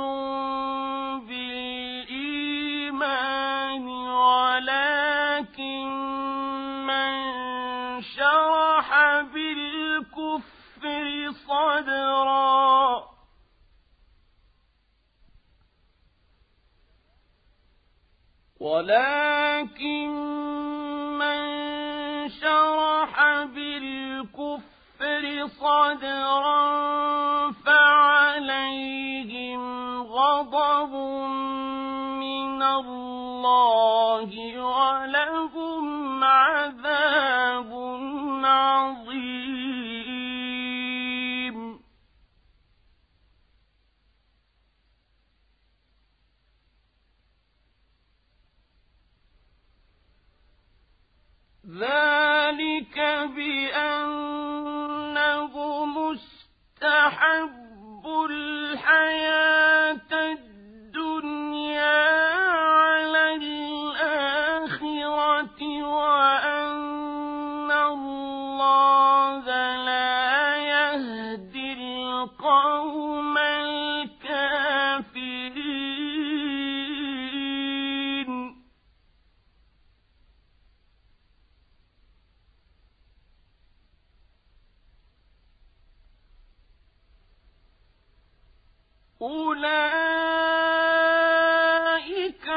بالإيمان ولكن من شرح بالكفر صدرا ولكن من شرح بالكفر صدرا فعليهم غضب من الله ولهم عذاب عظيم ذلك بأنه مستحب الحياة الدنيا على الآخرة وأن الله لا يهدي القوم الكافرين أولئك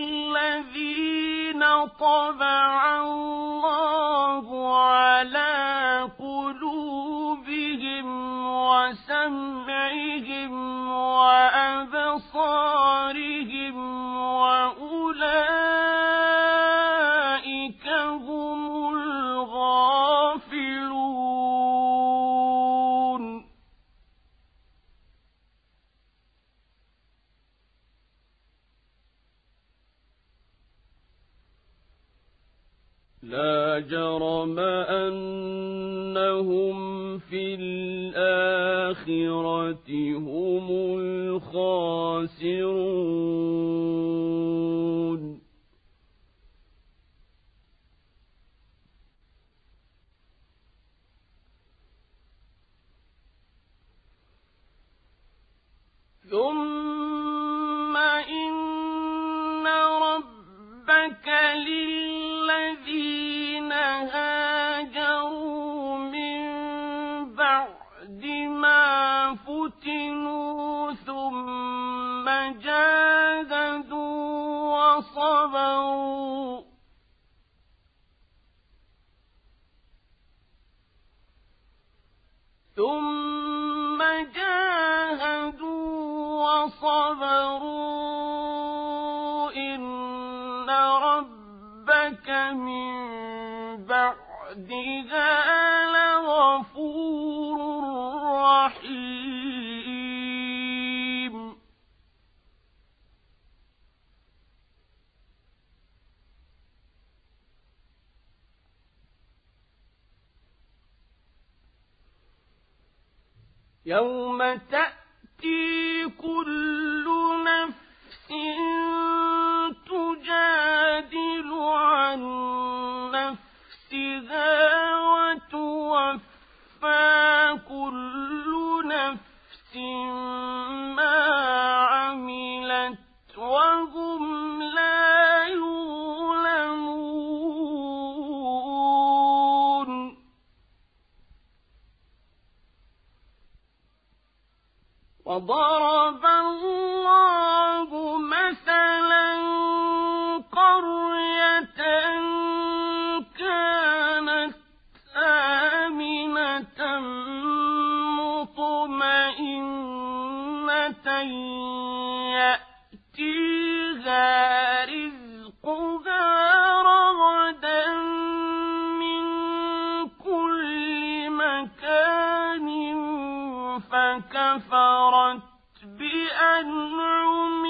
الذين طبع الله على قلوبهم جرم أنهم في الآخرة هم الخاسرون ثم إن ربك للذين هاجروا من بعد ما فتنوا ثم جاهدوا وصبروا ثم جاهدوا وصبروا إن ربك من بعدها لغفور رحيم يوم تأتي كل نفس تجادل عن نفسها وتوفى كل نفس ما عملت وهم لا يظلمون وضرب الله مثلا قرية كانت آمنة مطمئنة يأتيها رزقها رغدا من كل مكان فكفرت بأنعم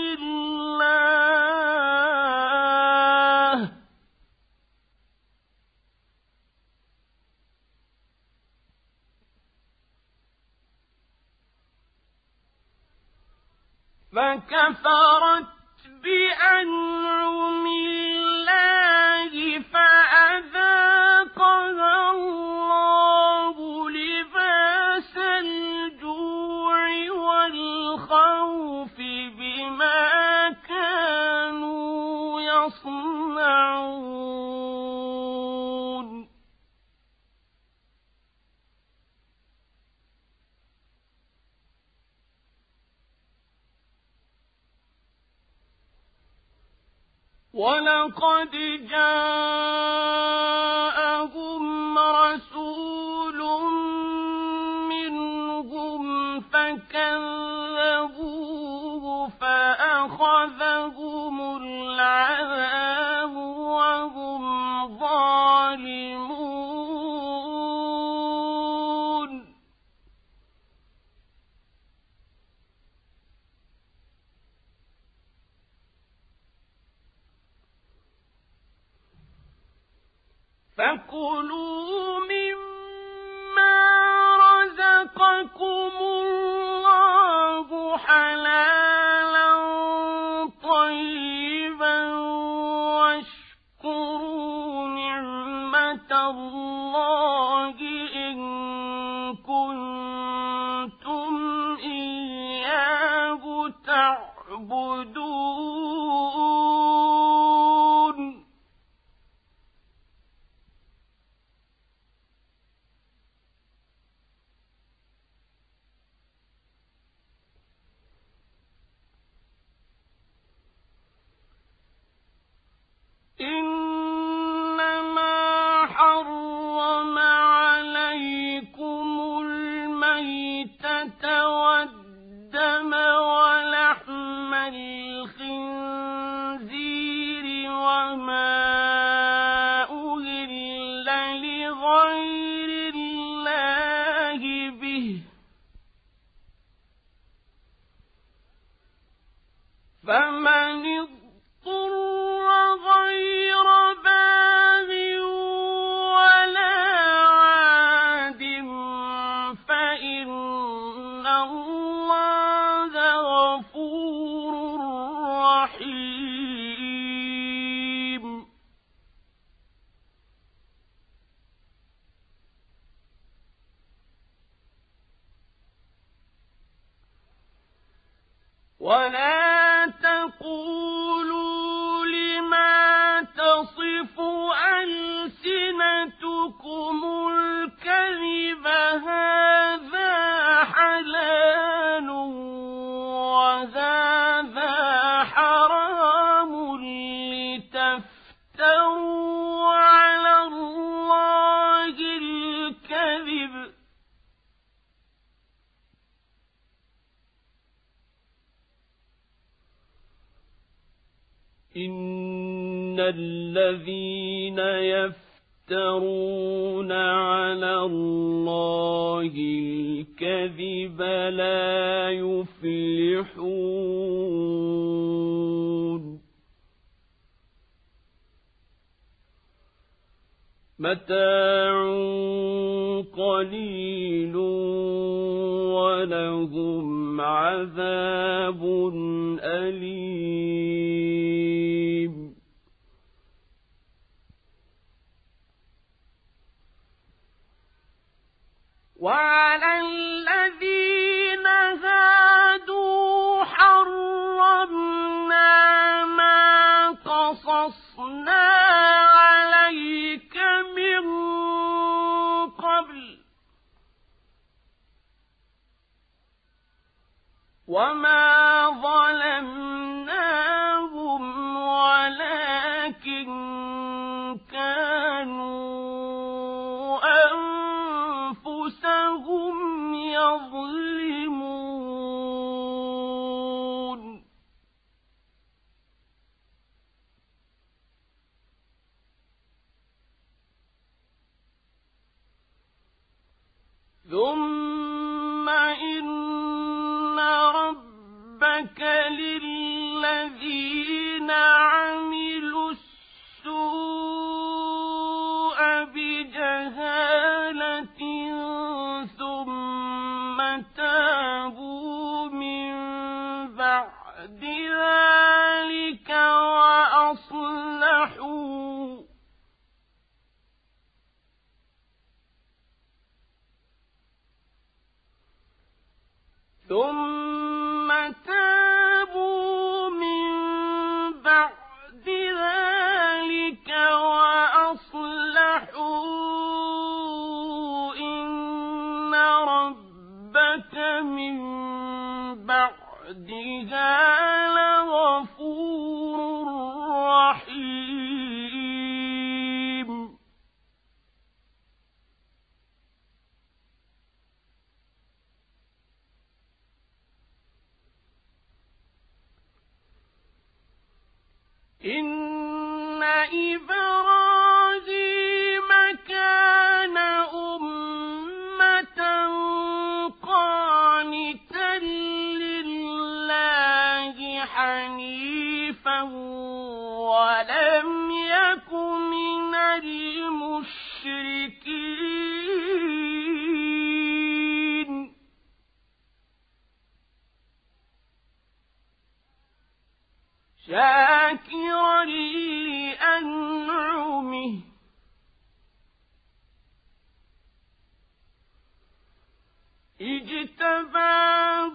الله فكفرت بأنعم الله فأذاقها الله لباس الجوع والخوف بما كانوا يصنعون ولقد جاءهم رسول منهم فكذبوه فأخذهم العذاب وهم ظالمون فكلوا مما رزقكم الله حلالا طيبا واشكروا نعمة الله إن كنتم إياه تعبدون إنما حرم عليكم الميتة والدم ولحم الخنزير وما أهل لغير الله به فمن اضطر غير باغ ولا تقولوا لما تصف ألسنتكم الكذب هذا حلال وهذا حرام لتفتروا على الله الكذب إن الذين يفترون على الله الكذب لا يفلحون متاع قليل ولهم عذاب أليم وعلى الذين هادوا حرمنا ما قصصنا عليك من قبل وما ظلمناهم ولكن كانوا أنفسهم يظلمون ثم إن ربك للذين عملوا السوء بجهالة ثم تابوا من بعد ذلك وأصلحوا ثم تابوا من بعد ذلك وأصلحوا إن ربك من بعدها لغفور رحيم إن إبراهيم كان أمة قانتا لله حنيفا ولم يك من المشركين شاكرا لأنعمه اجتباه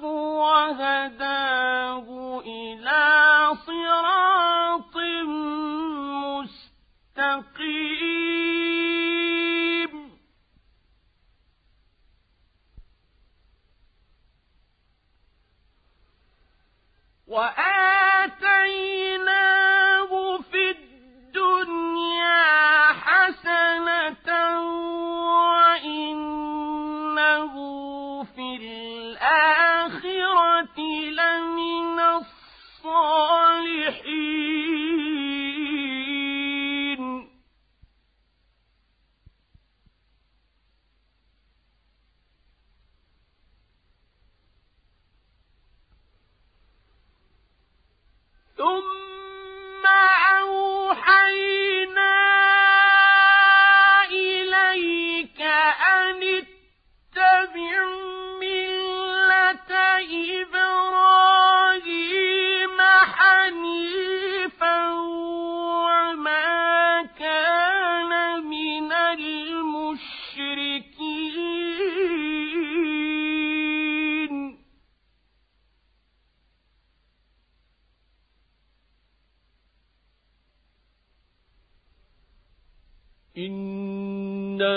وهداه إلى صراط مستقيم وآتيناه في الدنيا حسنة وإنه في الآخرة لمن الصالحين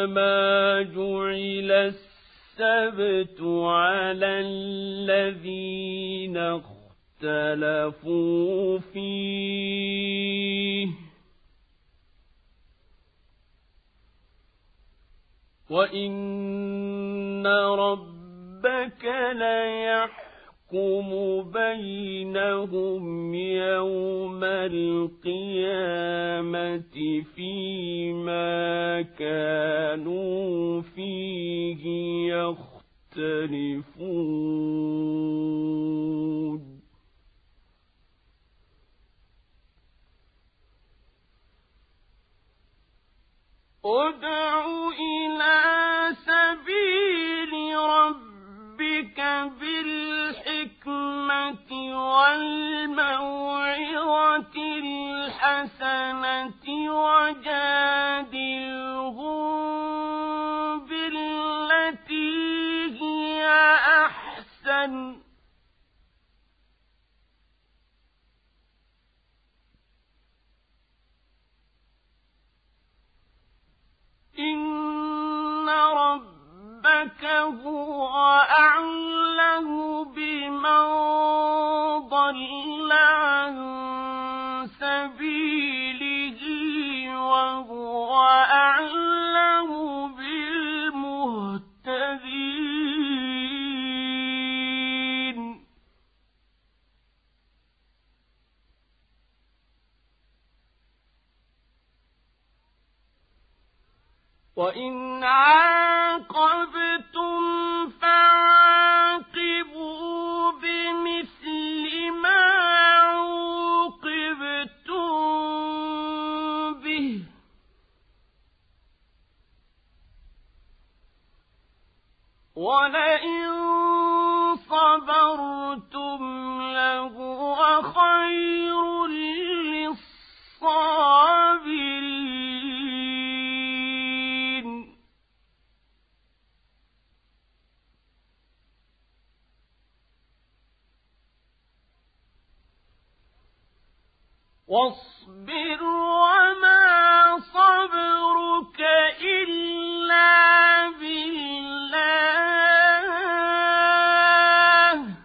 إنما جعل السبت على الذين اختلفوا فيه وإن ربك ليحكم بينهم يوم القيامة فيما كانوا فيه يختلفون ادع إلى سبيل ربك بالحكمة والموعظة الحسنة وجادلهم بالتي هي أحسن إن ربك هو أعلم بمن ضل عن سبيله وهو أعلم بالمهتدين وإن عاقبتم فعاقبوا بمثل ما عوقبتم به ولئن صبرتم لهو خير للصابرين واصبر وما صبرك إلا بالله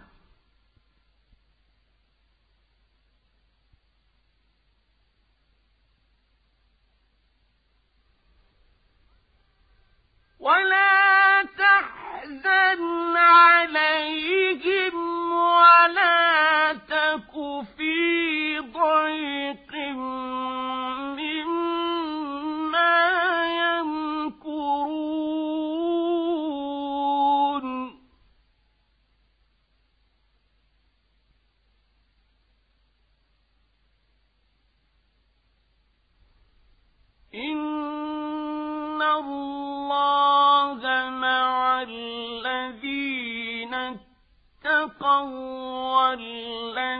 ولا تحزن عليهم ولا تك في ضيق مما يمكرون إن الله مع الذين اتقوا والذين